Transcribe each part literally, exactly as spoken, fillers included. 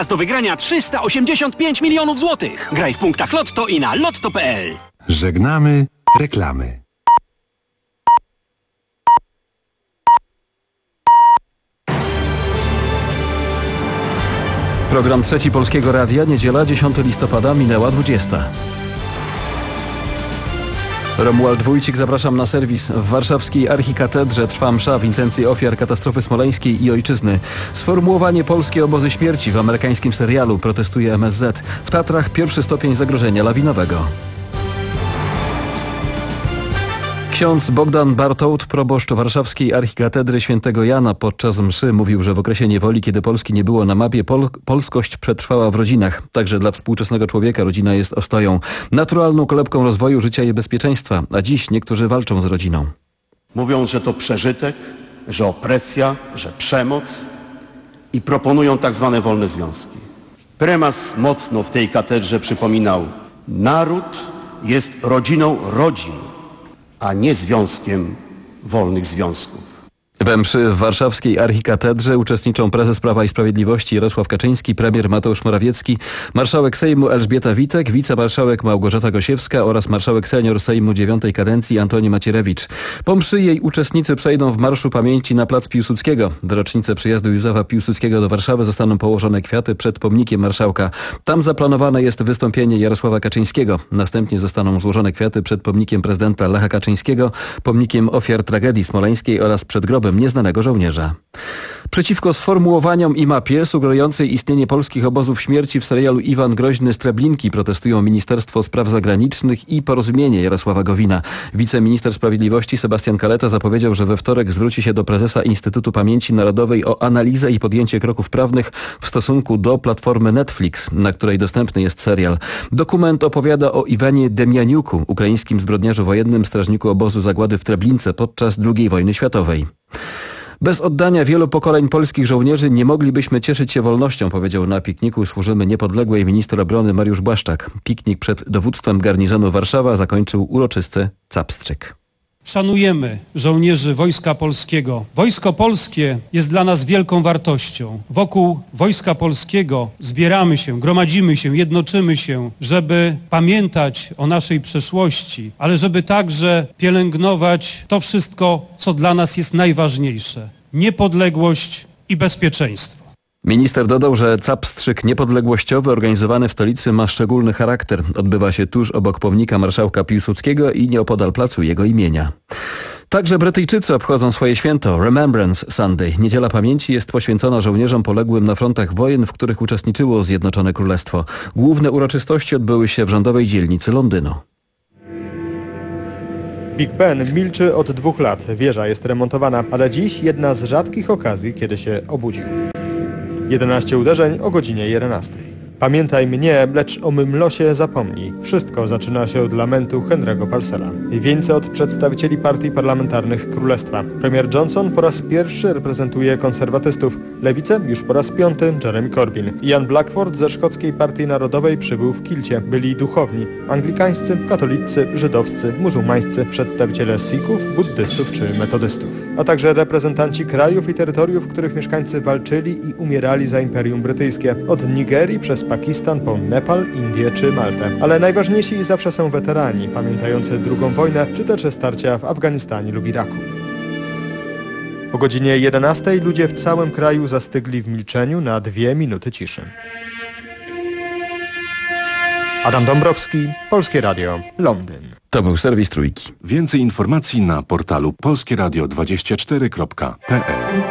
Do wygrania trzysta osiemdziesiąt pięć milionów złotych. Graj w punktach Lotto i na lotto kropka p l. Żegnamy reklamy. Program Trzeci Polskiego Radia, niedziela dziesiątego listopada, minęła dwudziesta. Romuald Wójcik, zapraszam na serwis. W warszawskiej archikatedrze trwa msza w intencji ofiar katastrofy smoleńskiej i ojczyzny. Sformułowanie polskie obozy śmierci w amerykańskim serialu, protestuje M S Z. W Tatrach pierwszy stopień zagrożenia lawinowego. Ksiądz Bogdan Bartołt, proboszcz warszawskiej archikatedry świętego Jana, podczas mszy mówił, że w okresie niewoli, kiedy Polski nie było na mapie, pol- polskość przetrwała w rodzinach. Także dla współczesnego człowieka rodzina jest ostoją, naturalną kolebką rozwoju życia i bezpieczeństwa, a dziś niektórzy walczą z rodziną. Mówią, że to przeżytek, że opresja, że przemoc i proponują tak zwane wolne związki. Prymas mocno w tej katedrze przypominał: naród jest rodziną rodzin, a nie związkiem wolnych związków. We mszy w warszawskiej archikatedrze uczestniczą prezes Prawa i Sprawiedliwości Jarosław Kaczyński, premier Mateusz Morawiecki, marszałek Sejmu Elżbieta Witek, wicemarszałek Małgorzata Gosiewska oraz marszałek senior Sejmu dziewiątej kadencji Antoni Macierewicz. Po mszy jej uczestnicy przejdą w Marszu Pamięci na plac Piłsudskiego. W rocznicę przyjazdu Józefa Piłsudskiego do Warszawy zostaną położone kwiaty przed pomnikiem marszałka. Tam zaplanowane jest wystąpienie Jarosława Kaczyńskiego. Następnie zostaną złożone kwiaty przed pomnikiem prezydenta Lecha Kaczyńskiego, pomnikiem ofiar tragedii smoleńskiej oraz przed grobem nieznanego żołnierza. Przeciwko sformułowaniom i mapie sugerującej istnienie polskich obozów śmierci w serialu Iwan Groźny z Treblinki protestują Ministerstwo Spraw Zagranicznych i Porozumienie Jarosława Gowina. Wiceminister Sprawiedliwości Sebastian Kaleta zapowiedział, że we wtorek zwróci się do prezesa Instytutu Pamięci Narodowej o analizę i podjęcie kroków prawnych w stosunku do platformy Netflix, na której dostępny jest serial. Dokument opowiada o Iwanie Demianiuku, ukraińskim zbrodniarzu wojennym, strażniku obozu zagłady w Treblince podczas drugiej wojny światowej. Bez oddania wielu pokoleń polskich żołnierzy nie moglibyśmy cieszyć się wolnością, powiedział na pikniku Służymy Niepodległej minister obrony Mariusz Błaszczak. Piknik przed dowództwem garnizonu Warszawa zakończył uroczysty capstrzyk. Szanujemy żołnierzy Wojska Polskiego. Wojsko Polskie jest dla nas wielką wartością. Wokół Wojska Polskiego zbieramy się, gromadzimy się, jednoczymy się, żeby pamiętać o naszej przeszłości, ale żeby także pielęgnować to wszystko, co dla nas jest najważniejsze. Niepodległość i bezpieczeństwo. Minister dodał, że capstrzyk niepodległościowy organizowany w stolicy ma szczególny charakter. Odbywa się tuż obok pomnika marszałka Piłsudskiego i nieopodal placu jego imienia. Także Brytyjczycy obchodzą swoje święto Remembrance Sunday. Niedziela Pamięci jest poświęcona żołnierzom poległym na frontach wojen, w których uczestniczyło Zjednoczone Królestwo. Główne uroczystości odbyły się w rządowej dzielnicy Londynu. Big Ben milczy od dwóch lat. Wieża jest remontowana, ale dziś jedna z rzadkich okazji, kiedy się obudził. jedenaście uderzeń o godzinie jedenastej. Pamiętaj mnie, lecz o mym losie zapomnij. Wszystko zaczyna się od lamentu Henry'ego Parcella. Wieńce od przedstawicieli partii parlamentarnych Królestwa. Premier Johnson po raz pierwszy reprezentuje konserwatystów. Lewicę już po raz piąty Jeremy Corbyn. Ian Blackford ze szkockiej Partii Narodowej przybył w kilcie. Byli duchowni. Anglikańscy, katolicy, żydowscy, muzułmańscy, przedstawiciele Sikhów, buddystów czy metodystów. A także reprezentanci krajów i terytoriów, w których mieszkańcy walczyli i umierali za Imperium Brytyjskie. Od Nigerii przez Pakistan po Nepal, Indię czy Maltę. Ale najważniejsi zawsze są weterani, pamiętający drugą wojnę, czy też starcia w Afganistanie lub Iraku. O godzinie jedenastej ludzie w całym kraju zastygli w milczeniu na dwie minuty ciszy. Adam Dąbrowski, Polskie Radio, Londyn. To był serwis Trójki. Więcej informacji na portalu polskie radio dwadzieścia cztery kropka p l.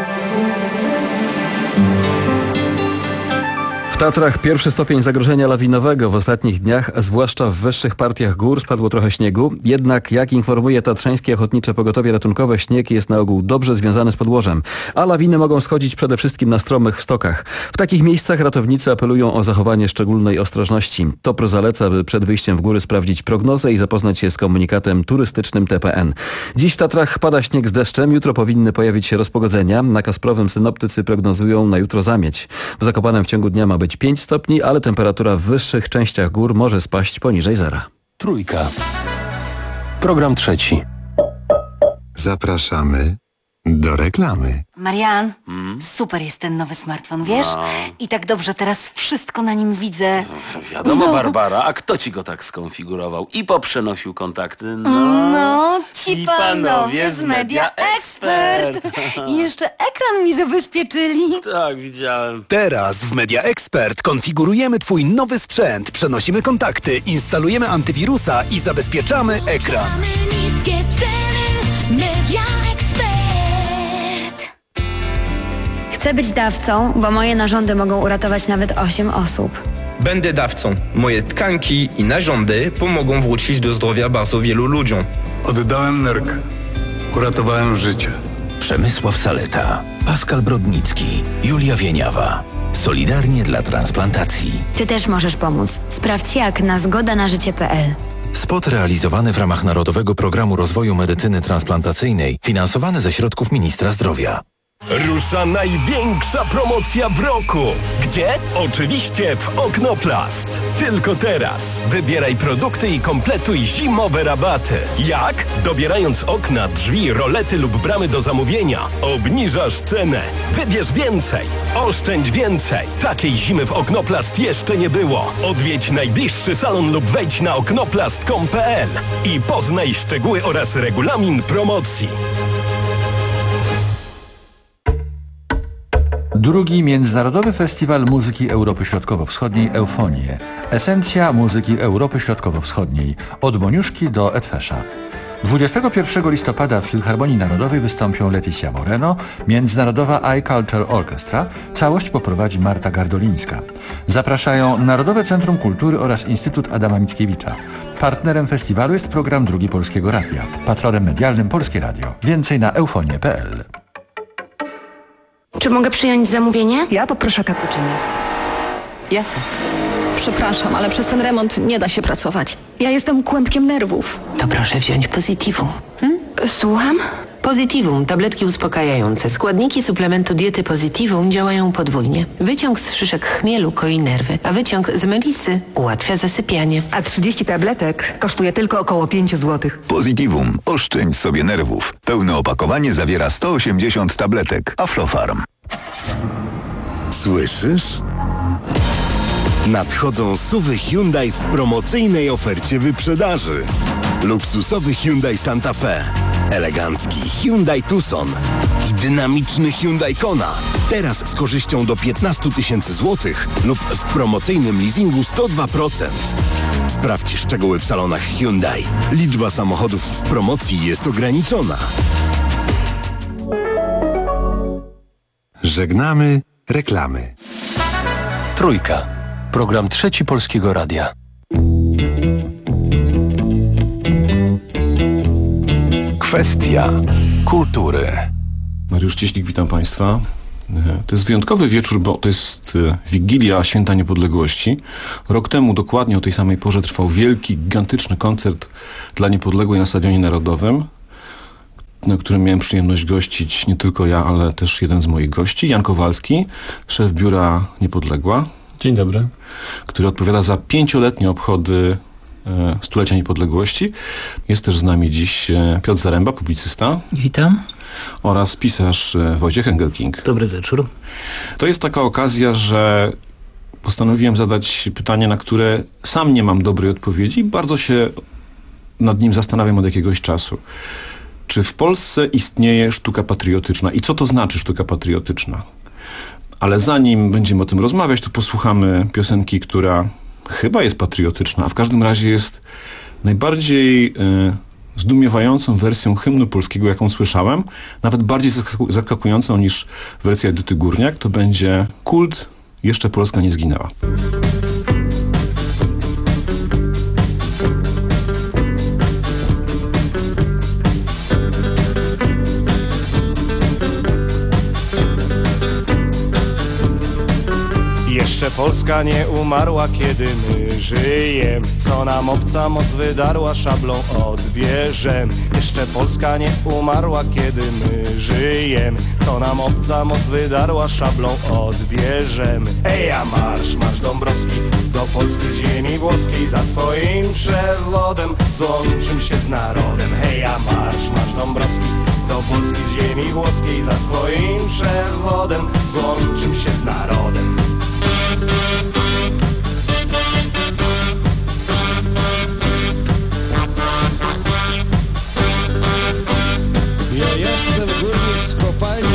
W Tatrach pierwszy stopień zagrożenia lawinowego w ostatnich dniach, zwłaszcza w wyższych partiach gór, spadło trochę śniegu. Jednak, jak informuje Tatrzańskie Ochotnicze Pogotowie Ratunkowe, śnieg jest na ogół dobrze związany z podłożem, a lawiny mogą schodzić przede wszystkim na stromych stokach. W takich miejscach ratownicy apelują o zachowanie szczególnej ostrożności. TOPR zaleca, by przed wyjściem w góry sprawdzić prognozę i zapoznać się z komunikatem turystycznym T P N. Dziś w Tatrach pada śnieg z deszczem, jutro powinny pojawić się rozpogodzenia. Na Kasprowym synoptycy prognozują na jutro zamieć. W Zakopanem w ciągu dnia ma być pięć stopni, ale temperatura w wyższych częściach gór może spaść poniżej zera. Trójka. Program trzeci. Zapraszamy Do reklamy. Marian, super jest ten nowy smartfon, wiesz? No. I tak dobrze teraz wszystko na nim widzę. Wiadomo, No. Barbara, a kto ci go tak skonfigurował i poprzenosił kontakty? No, No, ci ci panowie z Media Expert. I jeszcze ekran mi zabezpieczyli. Tak, widziałem. Teraz w Media Expert konfigurujemy Twój nowy sprzęt, przenosimy kontakty, instalujemy antywirusa i zabezpieczamy ekran. Niskie ceny, Media Expert. Chcę być dawcą, bo moje narządy mogą uratować nawet osiem osób. Będę dawcą. Moje tkanki i narządy pomogą wrócić do zdrowia bardzo wielu ludziom. Oddałem nerkę. Uratowałem życie. Przemysław Saleta, Pascal Brodnicki, Julia Wieniawa. Solidarnie dla transplantacji. Ty też możesz pomóc. Sprawdź jak na zgoda na życie kropka p l. Spot realizowany w ramach Narodowego Programu Rozwoju Medycyny Transplantacyjnej, finansowany ze środków Ministra Zdrowia. Rusza największa promocja w roku. Gdzie? Oczywiście w Oknoplast. Tylko teraz. Wybieraj produkty i kompletuj zimowe rabaty. Jak? Dobierając okna, drzwi, rolety lub bramy do zamówienia, obniżasz cenę. Wybierz więcej. Oszczędź więcej. Takiej zimy w Oknoplast jeszcze nie było. Odwiedź najbliższy salon lub wejdź na oknoplast kropka com kropka p l i poznaj szczegóły oraz regulamin promocji. Drugi Międzynarodowy Festiwal Muzyki Europy Środkowo-Wschodniej Eufonie. Esencja muzyki Europy Środkowo-Wschodniej. Od Moniuszki do Edfesza. dwudziestego pierwszego listopada w Filharmonii Narodowej wystąpią Leticia Moreno, Międzynarodowa iCulture Orchestra. Całość poprowadzi Marta Gardolińska. Zapraszają Narodowe Centrum Kultury oraz Instytut Adama Mickiewicza. Partnerem festiwalu jest program Drugi Polskiego Radia. Patronem medialnym Polskie Radio. Więcej na eufonie kropka p l. Czy mogę przyjąć zamówienie? Ja poproszę cappuccino. Jasne. Przepraszam, ale przez ten remont nie da się pracować. Ja jestem kłębkiem nerwów. To proszę wziąć Positivum. Hmm? Słucham? Positivum, tabletki uspokajające. Składniki suplementu diety Positivum działają podwójnie. Wyciąg z szyszek chmielu koi nerwy, a wyciąg z melisy ułatwia zasypianie. A trzydzieści tabletek kosztuje tylko około pięć złotych. Positivum. Oszczędź sobie nerwów. Pełne opakowanie zawiera sto osiemdziesiąt tabletek. Aflofarm. Słyszysz? Nadchodzą suwy Hyundai w promocyjnej ofercie wyprzedaży. Luksusowy Hyundai Santa Fe, elegancki Hyundai Tucson i dynamiczny Hyundai Kona. Teraz z korzyścią do piętnaście tysięcy złotych lub w promocyjnym leasingu sto dwa procent. Sprawdź szczegóły w salonach Hyundai. Liczba samochodów w promocji jest ograniczona. Żegnamy reklamy. Trójka. Program Trzeci Polskiego Radia. Kwestia kultury. Mariusz Cieślik, witam Państwa. To jest wyjątkowy wieczór, bo to jest Wigilia Święta Niepodległości. Rok temu dokładnie o tej samej porze trwał wielki, gigantyczny koncert dla Niepodległej na Stadionie Narodowym, na którym miałem przyjemność gościć nie tylko ja, ale też jeden z moich gości, Jan Kowalski, szef Biura Niepodległa. Dzień dobry. Który odpowiada za pięcioletnie obchody e, stulecia niepodległości. Jest też z nami dziś e, Piotr Zaręba, publicysta. Witam. Oraz pisarz e, Wojciech Engelking. Dobry wieczór. To jest taka okazja, że postanowiłem zadać pytanie, na które sam nie mam dobrej odpowiedzi. Bardzo się nad nim zastanawiam od jakiegoś czasu. Czy w Polsce istnieje sztuka patriotyczna? I co to znaczy sztuka patriotyczna? Ale zanim będziemy o tym rozmawiać, to posłuchamy piosenki, która chyba jest patriotyczna, a w każdym razie jest najbardziej y, zdumiewającą wersją hymnu polskiego, jaką słyszałem. Nawet bardziej zaskakującą niż wersja Edyty Górniak. To będzie Kult Jeszcze Polska nie zginęła. Jeszcze Polska nie umarła, kiedy my żyjem. Co nam obca moc wydarła, szablą odbierzem. Jeszcze Polska nie umarła, kiedy my żyjem. Co nam obca moc wydarła, szablą odbierzem. Eja, marsz, marsz Dąbrowski, do Polski z ziemi włoskiej. Za twoim przewodem złączym się z narodem. Heja, marsz, marsz Dąbrowski, do Polski z ziemi włoskiej, za twoim przewodem złączym się z narodem. Ja jestem górnik z kopalni.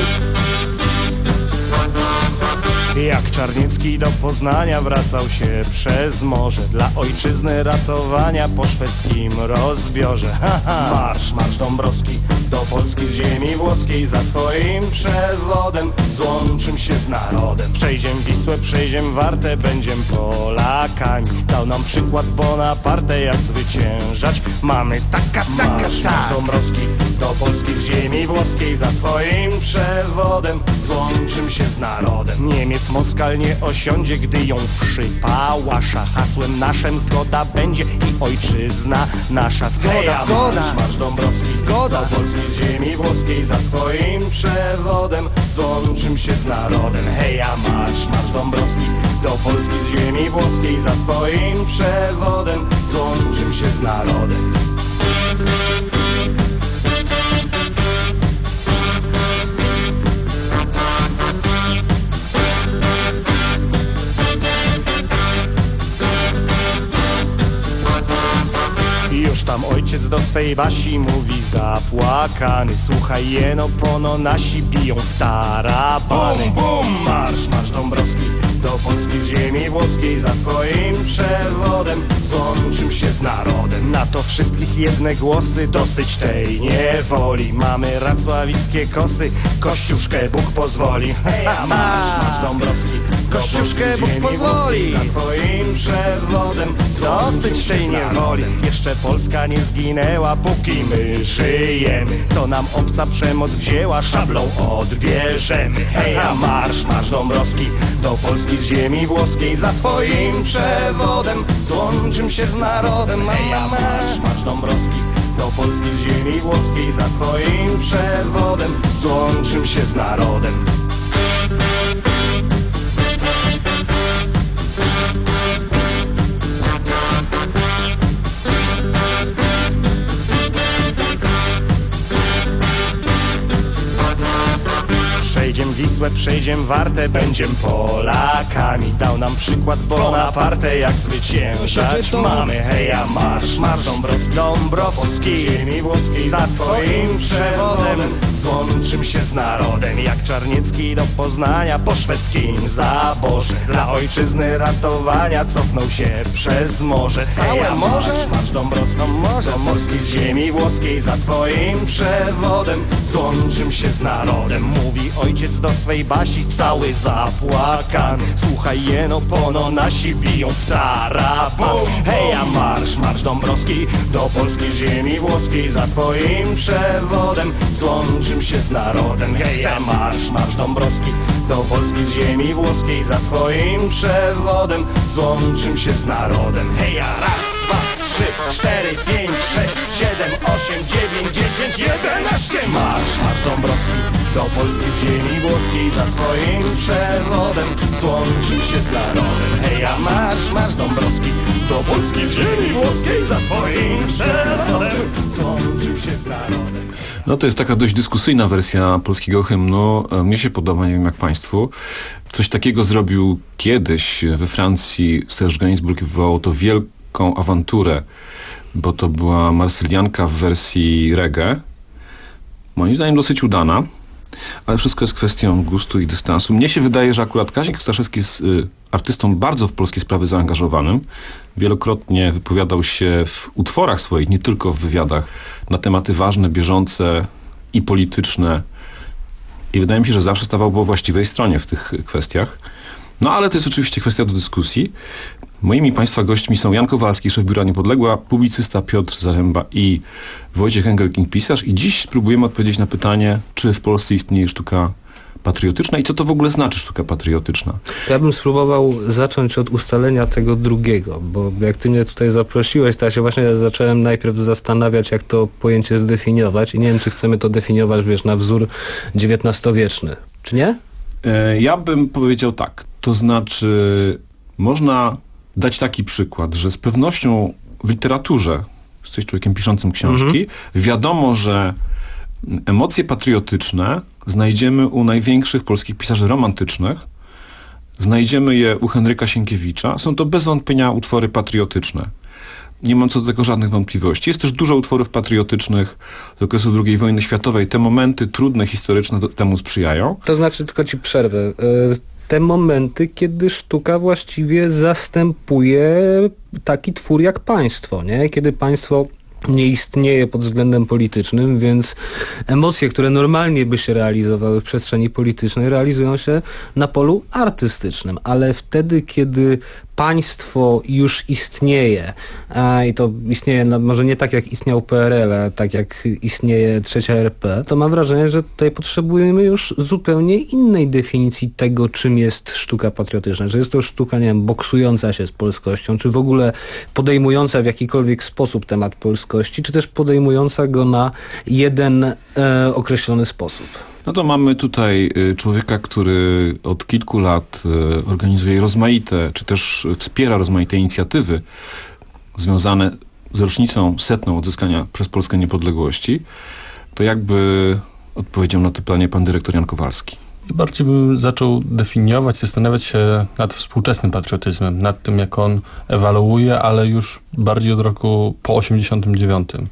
Jak Czarniecki do Poznania wracał się przez morze, dla ojczyzny ratowania po szwedzkim rozbiorze. Ha, ha. Marsz, marsz Dąbrowski do Polski z ziemi włoskiej, za twoim przewodem złączym się z narodem. Przejdziem Wisłę, przejdziem Wartę, będziem Polakami. Dał nam przykład Bonaparte, jak zwyciężać mamy. Taka, taka, marsz, tak. Marsz Dąbrowski do Polski z ziemi włoskiej, za twoim przewodem złączym się z narodem. Niemiec Moskal nie osiądzie, gdy ją przypałasza. Hasłem naszym zgoda będzie i ojczyzna nasza. Zgoda, zgoda. Marsz, marsz Dąbrowski, zgoda. Do Polski z ziemi włoskiej, za twoim przewodem złączym się z narodem. Heja, marsz, marsz Dąbrowski do Polski z ziemi włoskiej, za twoim przewodem złączym się z narodem. Już tam ojciec do swej Basi mówi zapłakany: słuchaj jeno, pono nasi biją w tarabany. Bum, bum! Marsz, marsz Dąbrowski do Polski z ziemi włoskiej, za twoim przewodem złączym się z narodem. Na to wszystkich jedne głosy, dosyć tej niewoli. Mamy racławickie kosy, Kościuszkę Bóg pozwoli. Heja, marsz, marsz Dąbrowski, Kościuszkę Bóg pozwoli. Za twoim przewodem dosyć tej niewoli. Jeszcze Polska nie zginęła, póki my żyjemy. To nam obca przemoc wzięła, szablą odbierzemy. Heja, marsz, marsz Dąbrowski do Polski z ziemi włoskiej, za twoim przewodem złączym się z narodem. Heja, marsz, marsz Dąbrowski do Polski z ziemi włoskiej, za twoim przewodem złączym się z narodem. Przejdziem Wisłę, przejdziem Wartę, będziem Polakami. Dał nam przykład Bonaparte, jak zwyciężać mamy. Heja, marsz, marsz Dąbrowski, Dąbrowski ziemi włoskiej, za twoim przewodem złączym się z narodem. Jak Czarniecki do Poznania po szwedzkim zaborze, dla ojczyzny ratowania cofnął się przez morze. Heja, marsz, marsz Dąbrowski do Polski z ziemi włoskiej, za twoim przewodem złączym się z narodem. Mówi ojciec do swej Basi, cały zapłakany: słuchaj jeno, pono nasi biją w taraban. Heja, marsz, marsz Dąbrowski do Polski z ziemi włoskiej, za twoim przewodem złączym się z narodem. Heja, marsz, marsz Dąbrowski do Polski z ziemi włoskiej, za twoim przewodem złączym się z narodem. Heja, raz, dwa, trzy, cztery, pięć, sześć, siedem, osiem, dziewięć, dziesięć, jedenaście. Marsz, marsz Dąbrowski do Polski z ziemi włoskiej, za twoim przewodem złączym się z narodem. Heja, marsz, marsz Dąbrowski do Polski z ziemi włoskiej, za twoim przewodem złączym się z narodem. No to jest taka dość dyskusyjna wersja polskiego hymnu. Mnie się podoba, nie wiem jak państwu. Coś takiego zrobił kiedyś we Francji Serge Gainsbourg i wywołało to wielką awanturę, bo to była marsylianka w wersji reggae. Moim zdaniem dosyć udana, ale wszystko jest kwestią gustu i dystansu. Mnie się wydaje, że akurat Kazik Staszewski jest y, artystą bardzo w polskie sprawy zaangażowanym. Wielokrotnie wypowiadał się w utworach swoich, nie tylko w wywiadach, na tematy ważne, bieżące i polityczne. I wydaje mi się, że zawsze stawał po właściwej stronie w tych kwestiach. No ale to jest oczywiście kwestia do dyskusji. Moimi państwa gośćmi są Jan Kowalski, szef Biura Niepodległa, publicysta Piotr Zaręba i Wojciech Engelking, pisarz. I dziś spróbujemy odpowiedzieć na pytanie, czy w Polsce istnieje sztuka patriotyczna i co to w ogóle znaczy sztuka patriotyczna. Ja bym spróbował zacząć od ustalenia tego drugiego, bo jak ty mnie tutaj zaprosiłeś, to ja się właśnie zacząłem najpierw zastanawiać, jak to pojęcie zdefiniować i nie wiem, czy chcemy to definiować, wiesz, na wzór dziewiętnastowieczny, czy nie? Ja bym powiedział tak, to znaczy można dać taki przykład, że z pewnością w literaturze, jesteś człowiekiem piszącym książki, mhm. wiadomo, że Emocje patriotyczne znajdziemy u największych polskich pisarzy romantycznych, znajdziemy je u Henryka Sienkiewicza. Są to bez wątpienia utwory patriotyczne. Nie mam co do tego żadnych wątpliwości. Jest też dużo utworów patriotycznych z okresu drugiej wojny światowej. Te momenty trudne, historyczne do, temu sprzyjają. To znaczy, tylko ci przerwę. Te momenty, kiedy sztuka właściwie zastępuje taki twór jak państwo, nie? Kiedy państwo nie istnieje pod względem politycznym, więc emocje, które normalnie by się realizowały w przestrzeni politycznej, realizują się na polu artystycznym, ale wtedy, kiedy państwo już istnieje, a i to istnieje no, może nie tak jak istniał P R L, a tak jak istnieje trzecia R P, to mam wrażenie, że tutaj potrzebujemy już zupełnie innej definicji tego, czym jest sztuka patriotyczna. Że jest to sztuka, nie wiem, boksująca się z polskością, czy w ogóle podejmująca w jakikolwiek sposób temat polskości, czy też podejmująca go na jeden e, określony sposób. No to mamy tutaj człowieka, który od kilku lat organizuje rozmaite, czy też wspiera rozmaite inicjatywy związane z rocznicą setną odzyskania przez Polskę niepodległości. To jakby odpowiedział na to pytanie pan dyrektor Jan Kowalski. Bardziej bym zaczął definiować, zastanawiać się nad współczesnym patriotyzmem, nad tym, jak on ewoluuje, ale już bardziej od roku po osiemdziesiątym dziewiątym.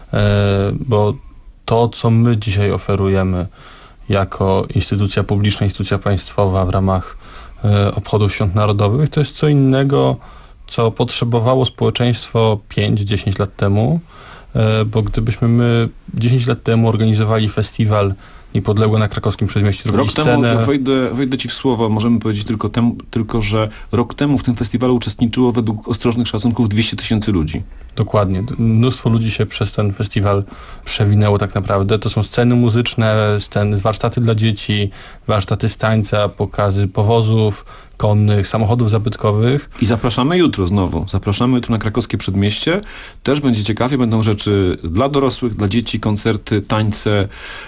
E, bo to, co my dzisiaj oferujemy jako instytucja publiczna, instytucja państwowa w ramach e, obchodów Świąt Narodowych, to jest co innego, co potrzebowało społeczeństwo pięć dziesięć lat temu, e, bo gdybyśmy my dziesięć lat temu organizowali festiwal Niepodległe na Krakowskim Przedmieściu, Rok scenę... temu, wejdę, wejdę ci w słowo, możemy powiedzieć tylko, tem, tylko, że rok temu w tym festiwalu uczestniczyło według ostrożnych szacunków dwieście tysięcy ludzi. Dokładnie. Mnóstwo ludzi się przez ten festiwal przewinęło tak naprawdę. To są sceny muzyczne, sceny, warsztaty dla dzieci, warsztaty z tańca, pokazy powozów konnych, samochodów zabytkowych. I zapraszamy jutro znowu. Zapraszamy jutro na Krakowskie Przedmieście. Też będzie ciekawie, będą rzeczy dla dorosłych, dla dzieci, koncerty, tańce,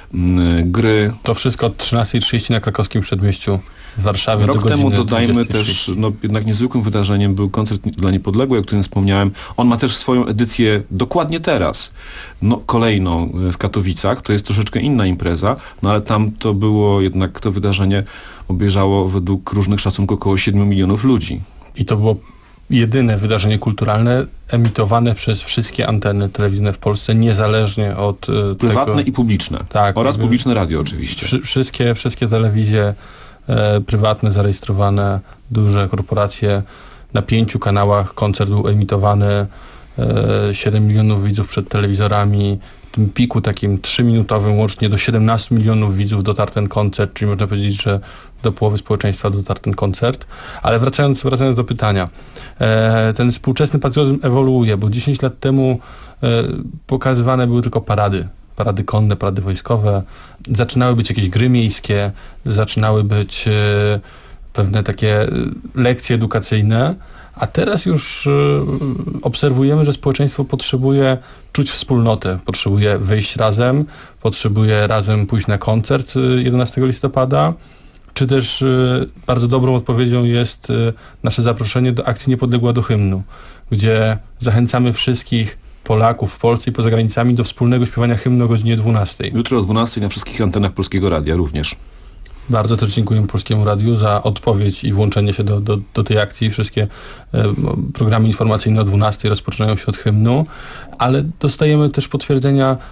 mm, gry. To wszystko od trzynastej trzydzieści na Krakowskim Przedmieściu w Warszawie. Rok do temu godziny dodajmy też, no jednak niezwykłym wydarzeniem był koncert dla Niepodległej, o którym wspomniałem. On ma też swoją edycję dokładnie teraz. No, kolejną w Katowicach. To jest troszeczkę inna impreza, no ale tam to było jednak, to wydarzenie obejrzało według różnych szacunków około siedmiu milionów ludzi. I to było jedyne wydarzenie kulturalne emitowane przez wszystkie anteny telewizyjne w Polsce, niezależnie od prywatne tego... i publiczne. Tak, oraz publiczne radio oczywiście. Wszy, wszystkie, wszystkie telewizje e, prywatne, zarejestrowane, duże korporacje, na pięciu kanałach koncert był emitowany, e, siedem milionów widzów przed telewizorami. W tym piku takim trzyminutowym łącznie do siedemnastu milionów widzów dotarł ten koncert, czyli można powiedzieć, że do połowy społeczeństwa dotarł ten koncert. Ale wracając, wracając do pytania, e, ten współczesny patriotyzm ewoluuje, bo dziesięć lat temu e, pokazywane były tylko parady. Parady konne, parady wojskowe. Zaczynały być jakieś gry miejskie, zaczynały być e, pewne takie lekcje edukacyjne, a teraz już y, obserwujemy, że społeczeństwo potrzebuje czuć wspólnotę, potrzebuje wyjść razem, potrzebuje razem pójść na koncert jedenastego listopada, czy też y, bardzo dobrą odpowiedzią jest y, nasze zaproszenie do akcji Niepodległa do hymnu, gdzie zachęcamy wszystkich Polaków w Polsce i poza granicami do wspólnego śpiewania hymnu o godzinie dwunastej. Jutro o dwunastej na wszystkich antenach Polskiego Radia również. Bardzo też dziękuję Polskiemu Radiu za odpowiedź i włączenie się do, do, do tej akcji. Wszystkie e, programy informacyjne o dwunastej rozpoczynają się od hymnu, ale dostajemy też potwierdzenia e,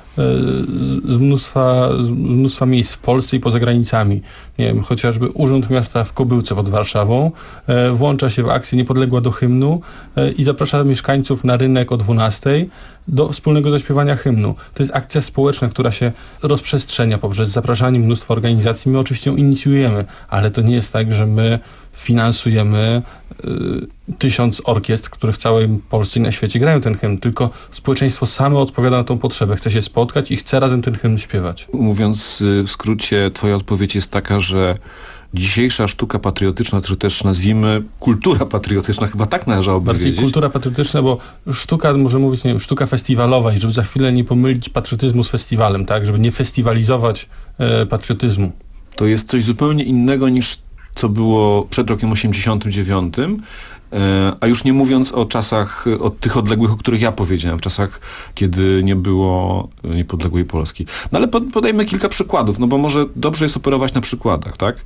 z, mnóstwa, z mnóstwa miejsc w Polsce i poza granicami. Nie wiem, chociażby Urząd Miasta w Kobyłce pod Warszawą e, włącza się w akcję Niepodległa do hymnu e, i zaprasza mieszkańców na rynek o dwunastej do wspólnego zaśpiewania hymnu. To jest akcja społeczna, która się rozprzestrzenia poprzez zapraszanie mnóstwa organizacji. My oczywiście ją inicjujemy, ale to nie jest tak, że my finansujemy y, tysiąc orkiestr, które w całej Polsce i na świecie grają ten hymn, tylko społeczeństwo samo odpowiada na tą potrzebę, chce się spotkać i chce razem ten hymn śpiewać. Mówiąc w skrócie, twoja odpowiedź jest taka, że dzisiejsza sztuka patriotyczna, czy też nazwijmy kultura patriotyczna, chyba tak należałoby Bardziej wiedzieć. Kultura patriotyczna, bo sztuka, może mówić, nie wiem, sztuka festiwalowa i żeby za chwilę nie pomylić patriotyzmu z festiwalem, tak, żeby nie festiwalizować e, patriotyzmu. To jest coś zupełnie innego niż co było przed rokiem osiemdziesiątym dziewiątym, a już nie mówiąc o czasach, o tych odległych, o których ja powiedziałem, w czasach, kiedy nie było niepodległej Polski. No ale podajmy kilka przykładów, no bo może dobrze jest operować na przykładach, tak?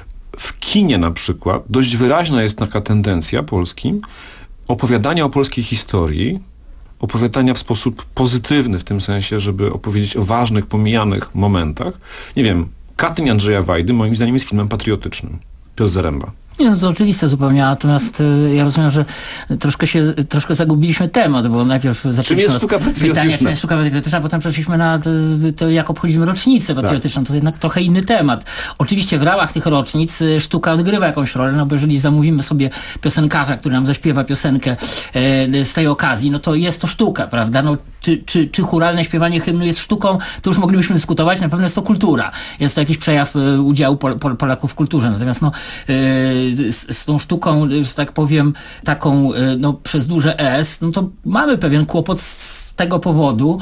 W kinie na przykład dość wyraźna jest taka tendencja polskim opowiadania o polskiej historii, opowiadania w sposób pozytywny, w tym sensie, żeby opowiedzieć o ważnych, pomijanych momentach. Nie wiem, Katyń Andrzeja Wajdy moim zdaniem jest filmem patriotycznym. Piotr Zaremba. Nie, no to oczywiste zupełnie, natomiast y, ja rozumiem, że troszkę się, troszkę zagubiliśmy temat, bo najpierw zaczęliśmy sztuka od pytania, czy jest sztuka patriotyczna, a potem przeszliśmy na to, to jak obchodzimy rocznicę patriotyczną, tak. To jest jednak trochę inny temat. Oczywiście w ramach tych rocznic y, sztuka odgrywa jakąś rolę, no bo jeżeli zamówimy sobie piosenkarza, który nam zaśpiewa piosenkę y, z tej okazji, no to jest to sztuka, prawda? No, czy, czy, czy chóralne śpiewanie hymnu jest sztuką, to już moglibyśmy dyskutować, na pewno jest to kultura. Jest to jakiś przejaw y, udziału Pol, Pol, Polaków w kulturze, natomiast no y, Z, z tą sztuką, że tak powiem, taką no, przez duże S, no to mamy pewien kłopot z tego powodu,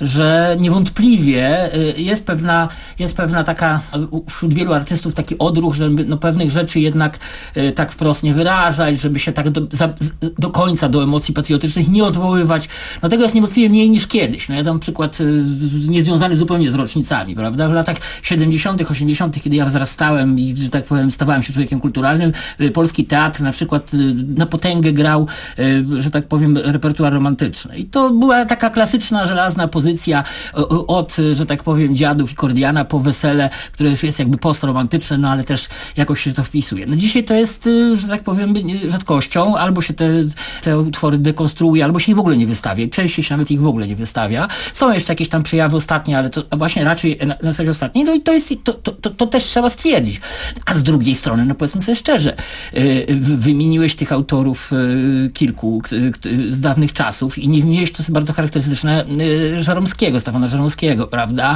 że niewątpliwie jest pewna, jest pewna taka wśród wielu artystów taki odruch, żeby no, pewnych rzeczy jednak tak wprost nie wyrażać, żeby się tak do, za, do końca do emocji patriotycznych nie odwoływać. No tego jest niewątpliwie mniej niż kiedyś. No ja dam przykład niezwiązany zupełnie z rocznicami, prawda? W latach siedemdziesiątych, osiemdziesiątych, kiedy ja wzrastałem i, że tak powiem, stawałem się człowiekiem kulturalnym, polski teatr na przykład na potęgę grał, że tak powiem, repertuar romantyczny. I to była taka klasyczna, żelazna pozycja od, że tak powiem, Dziadów i Kordiana po Wesele, które już jest jakby postromantyczne, no ale też jakoś się to wpisuje. No dzisiaj to jest, że tak powiem, rzadkością, albo się te, te utwory dekonstruuje, albo się w ogóle nie wystawia. Częściej się nawet ich w ogóle nie wystawia. Są jeszcze jakieś tam przejawy ostatnie, ale to właśnie raczej na, na zasadzie ostatniej, no i to jest, to, to, to, to też trzeba stwierdzić. A z drugiej strony, no powiedzmy sobie szczerze, wymieniłeś tych autorów kilku z dawnych czasów i nie wymieniłeś, to jest bardzo charakterystyczne, Żeromskiego, Stefana Żeromskiego, prawda?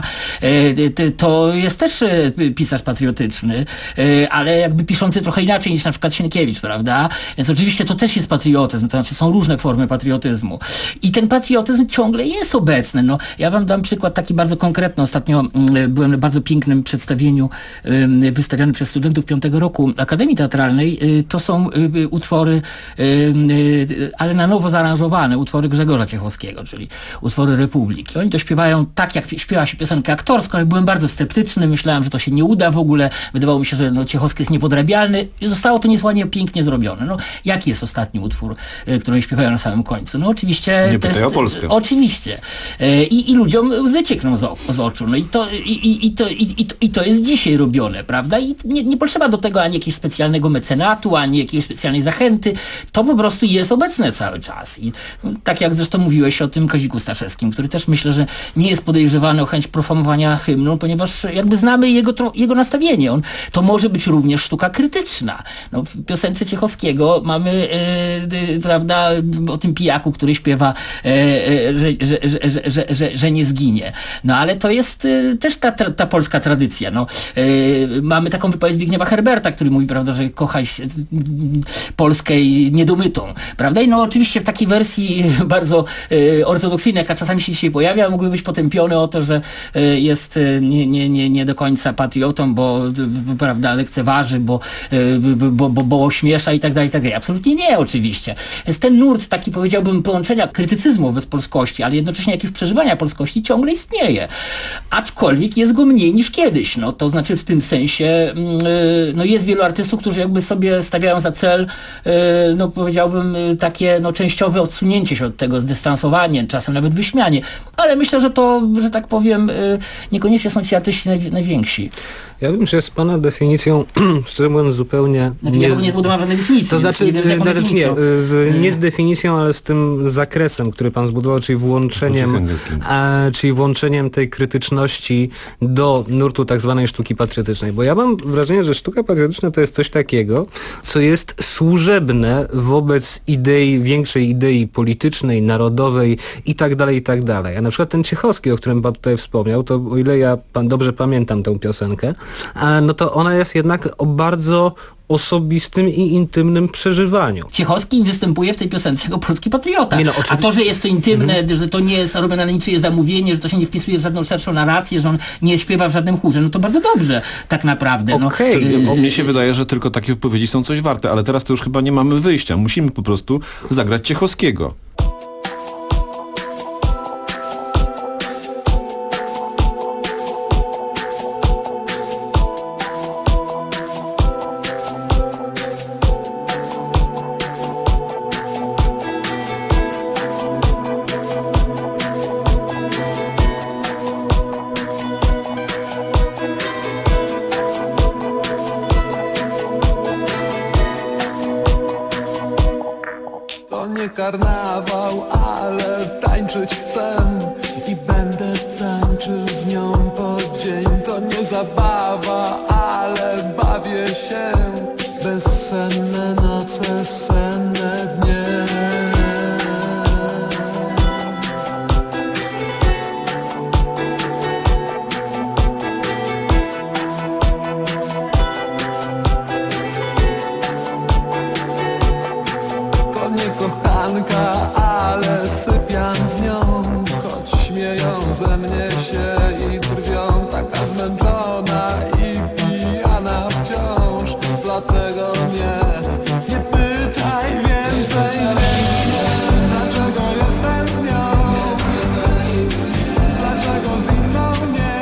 To jest też pisarz patriotyczny, ale jakby piszący trochę inaczej niż na przykład Sienkiewicz, prawda? Więc oczywiście to też jest patriotyzm, to znaczy są różne formy patriotyzmu. I ten patriotyzm ciągle jest obecny. No, ja wam dam przykład taki bardzo konkretny. Ostatnio byłem na bardzo pięknym przedstawieniu wystawianym przez studentów piątego roku Akademii Teatralnej. To są utwory, ale na nowo zaaranżowane, utwory Grzegorza Ciechowskiego, czyli utwory Republiki. Oni to śpiewają tak, jak śpiewa się piosenkę aktorską, ale byłem bardzo sceptyczny, myślałem, że to się nie uda w ogóle. Wydawało mi się, że no, Ciechowski jest niepodrabialny i zostało to niesłychanie pięknie zrobione. No, jaki jest ostatni utwór, który śpiewają na samym końcu? No oczywiście... Nie pytaj o Polskę. Oczywiście. I, i ludziom łzy ciekną z, z oczu. No i to, i, i, i, to, i, i, to, i to jest dzisiaj robione, prawda? I nie, nie potrzeba do tego ani jakiegoś specjalnego mecenatu, ani jakiejś specjalnej zachęty. To po prostu jest obecne cały czas. I tak jak zresztą mówiłeś o tym Kaziku Staszewskim, który też myślę, że nie jest podejrzewany o chęć profamowania hymnu, ponieważ jakby znamy jego, jego nastawienie. On, to może być również sztuka krytyczna. No, w piosence Ciechowskiego mamy e, prawda, o tym pijaku, który śpiewa, e, e, że, że, że, że, że, że nie zginie. No ale to jest e, też ta, ta, ta polska tradycja. No, e, mamy taką wypowiedź Zbigniewa Herberta, który mówi, prawda, że kochaj Polskę niedomytą. Prawda? I no oczywiście w takiej wersji bardzo e, ortodoksyjnej, jaka czasami się dzisiaj pojawia, mógłby być potępiony o to, że e, jest nie, nie, nie, nie do końca patriotą, bo prawda, lekceważy, bo, e, bo, bo, bo ośmiesza i tak dalej, i tak dalej. Absolutnie nie, oczywiście. Jest ten nurt taki, powiedziałbym, połączenia krytycyzmu wobec polskości, ale jednocześnie jakiegoś przeżywania polskości ciągle istnieje. Aczkolwiek jest go mniej niż kiedyś. No, to znaczy w tym sensie no, jest wielu artystów, którzy jakby sobie stawiają za cel, no powiedziałbym, takie no, częściowe odsunięcie się od tego, zdystansowanie, czasem nawet wyśmianie. Ale myślę, że to, że tak powiem, niekoniecznie są ci artyści naj, najwięksi. Ja wiem, że z pana definicją, szczerze mówiąc, zupełnie... Znaczy, nie, ja nie zbudowałem żadnej definicji. To znaczy, nie, wiem, znaczy nie, z, nie z definicją, ale z tym zakresem, który pan zbudował, czyli włączeniem, a, czyli włączeniem tej krytyczności do nurtu tak zwanej sztuki patriotycznej. Bo ja mam wrażenie, że sztuka patriotyczna to jest coś takiego, co jest służebne wobec idei, większej idei politycznej, narodowej i tak dalej, i tak dalej. A na przykład ten Ciechowski, o którym pan tutaj wspomniał, to o ile ja pan dobrze pamiętam tę piosenkę, no to ona jest jednak o bardzo osobistym i intymnym przeżywaniu. Ciechowski występuje w tej piosence jako polski patriota. Nie no, oczywi- A to, że jest to intymne, mm. że to nie jest robione na niczyje zamówienie, że to się nie wpisuje w żadną szerszą narrację, że on nie śpiewa w żadnym chórze, no to bardzo dobrze tak naprawdę. Okej. No, y- Mnie się wydaje, że tylko takie wypowiedzi są coś warte, ale teraz to już chyba nie mamy wyjścia. Musimy po prostu zagrać Ciechowskiego. Karnawał, ale tańczyć chcę i będę tańczył z nią po dzień. To nie zabawa, ale bawię się. Bezsenne noce, senne dnie. Ale sypiam z nią, choć śmieją ze mnie się i drwią. Taka zmęczona i pijana wciąż. Dlatego nie, nie pytaj więcej mnie, dlaczego jestem z nią, dlaczego z inną nie,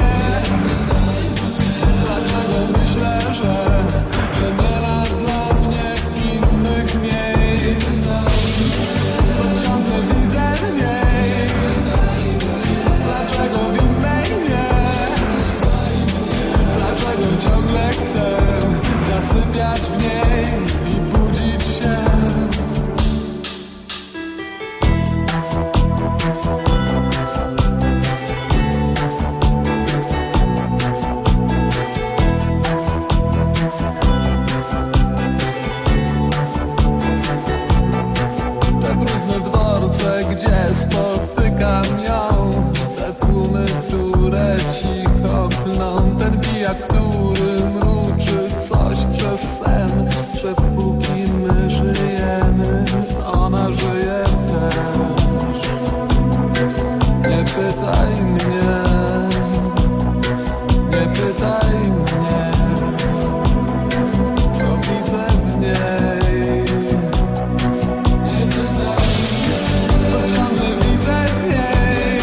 dlaczego myślę, że, że nie ma dla mnie innych miejsc. Ciągle chcę zasypiać w niej i budzić się. Te brudne dworce, gdzie spotykam ją, te tłumy, które cicho klną, ten pijak, który mruczy coś przez sen, że póki my żyjemy, ona żyje też. Nie pytaj mnie, nie pytaj mnie, co widzę w niej. Nie pytaj mnie, co ciągle widzę w niej.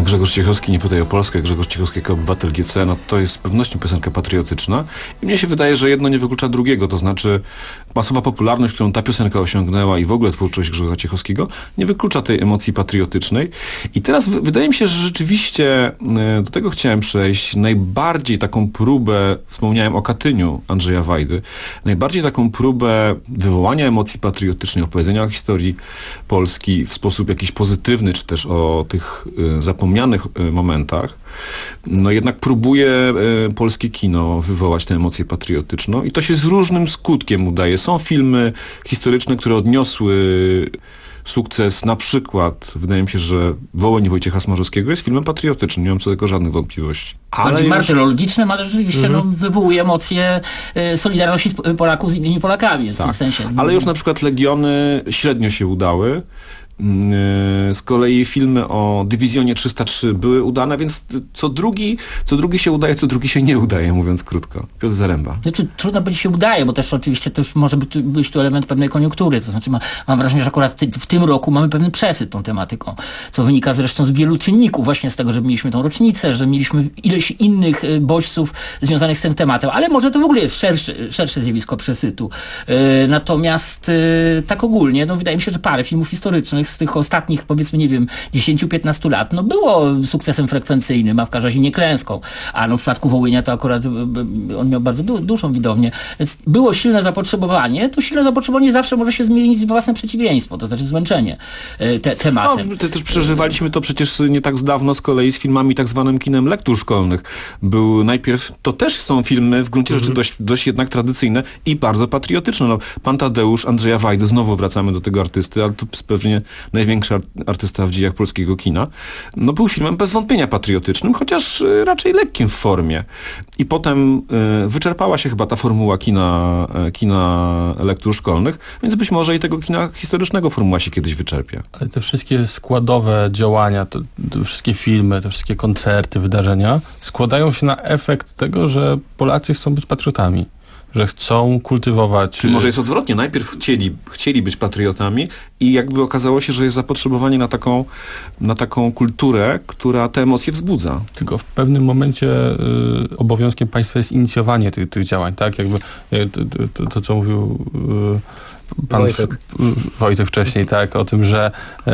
Grzegorz Ciechowski, Nie pytaj o Polskę, Grzegorz Ciechowski jako obywatel G C, no to jest z pewnością piosenka patriotyczna i mnie się wydaje, że jedno nie wyklucza drugiego, to znaczy masowa popularność, którą ta piosenka osiągnęła i w ogóle twórczość Grzegorza Ciechowskiego nie wyklucza tej emocji patriotycznej i teraz w- wydaje mi się, że rzeczywiście y, do tego chciałem przejść, najbardziej taką próbę, wspomniałem o Katyniu Andrzeja Wajdy, najbardziej taką próbę wywołania emocji patriotycznej, opowiedzenia o historii Polski w sposób jakiś pozytywny, czy też o tych y, zapomnianych y, momentach, no jednak próbuje y, polskie kino wywołać tę emocję patriotyczną i to się z różnym skutkiem udaje. Są filmy historyczne, które odniosły sukces, na przykład, wydaje mi się, że Wołyń Wojciecha Smarzowskiego jest filmem patriotycznym, nie mam co do tego żadnych wątpliwości. Ale już... martyrologicznym, ale rzeczywiście mm-hmm. no, wywołuje emocje y, solidarności z Polaków z innymi Polakami. W tak. tym sensie. Ale już na przykład Legiony średnio się udały. Z kolei filmy o Dywizjonie trzysta trzy były udane, więc co drugi, co drugi się udaje, co drugi się nie udaje, mówiąc krótko. Piotr Zaręba. Znaczy, trudno być się udaje, bo też oczywiście też może być, być tu element pewnej koniunktury. To znaczy ma, mam wrażenie, że akurat ty, w tym roku mamy pewien przesyt tą tematyką, co wynika zresztą z wielu czynników, właśnie z tego, że mieliśmy tą rocznicę, że mieliśmy ileś innych bodźców związanych z tym tematem, ale może to w ogóle jest szersze, szersze zjawisko przesytu. Yy, natomiast yy, tak ogólnie, no wydaje mi się, że parę filmów historycznych z tych ostatnich, powiedzmy, nie wiem, dziesięć piętnaście lat, no było sukcesem frekwencyjnym, a w każdym razie nie klęską. A no w przypadku Wołynia to akurat on miał bardzo du- dużą widownię. Więc było silne zapotrzebowanie, to silne zapotrzebowanie zawsze może się zmienić w własne przeciwieństwo, to znaczy zmęczenie te- tematem. No, też przeżywaliśmy to przecież nie tak z dawno z kolei z filmami tak zwanym kinem lektur szkolnych. Był najpierw, to też są filmy w gruncie rzeczy dość, dość jednak tradycyjne i bardzo patriotyczne. No, Pan Tadeusz Andrzeja Wajdy, znowu wracamy do tego artysty, ale to pewnie największy artysta w dziejach polskiego kina, no był filmem bez wątpienia patriotycznym, chociaż y, raczej lekkim w formie. I potem y, wyczerpała się chyba ta formuła kina, y, kina lektur szkolnych, więc być może i tego kina historycznego formuła się kiedyś wyczerpie. Ale te wszystkie składowe działania, to, te wszystkie filmy, te wszystkie koncerty, wydarzenia składają się na efekt tego, że Polacy chcą być patriotami. Że chcą kultywować... Czy może jest odwrotnie? Najpierw chcieli, chcieli być patriotami i jakby okazało się, że jest zapotrzebowanie na taką, na taką kulturę, która te emocje wzbudza. Tylko w pewnym momencie y, obowiązkiem państwa jest inicjowanie tych, tych działań, tak? Jakby y, to, to, to, co mówił y, pan Wojtek. Wojtek wcześniej, tak? O tym, że, y,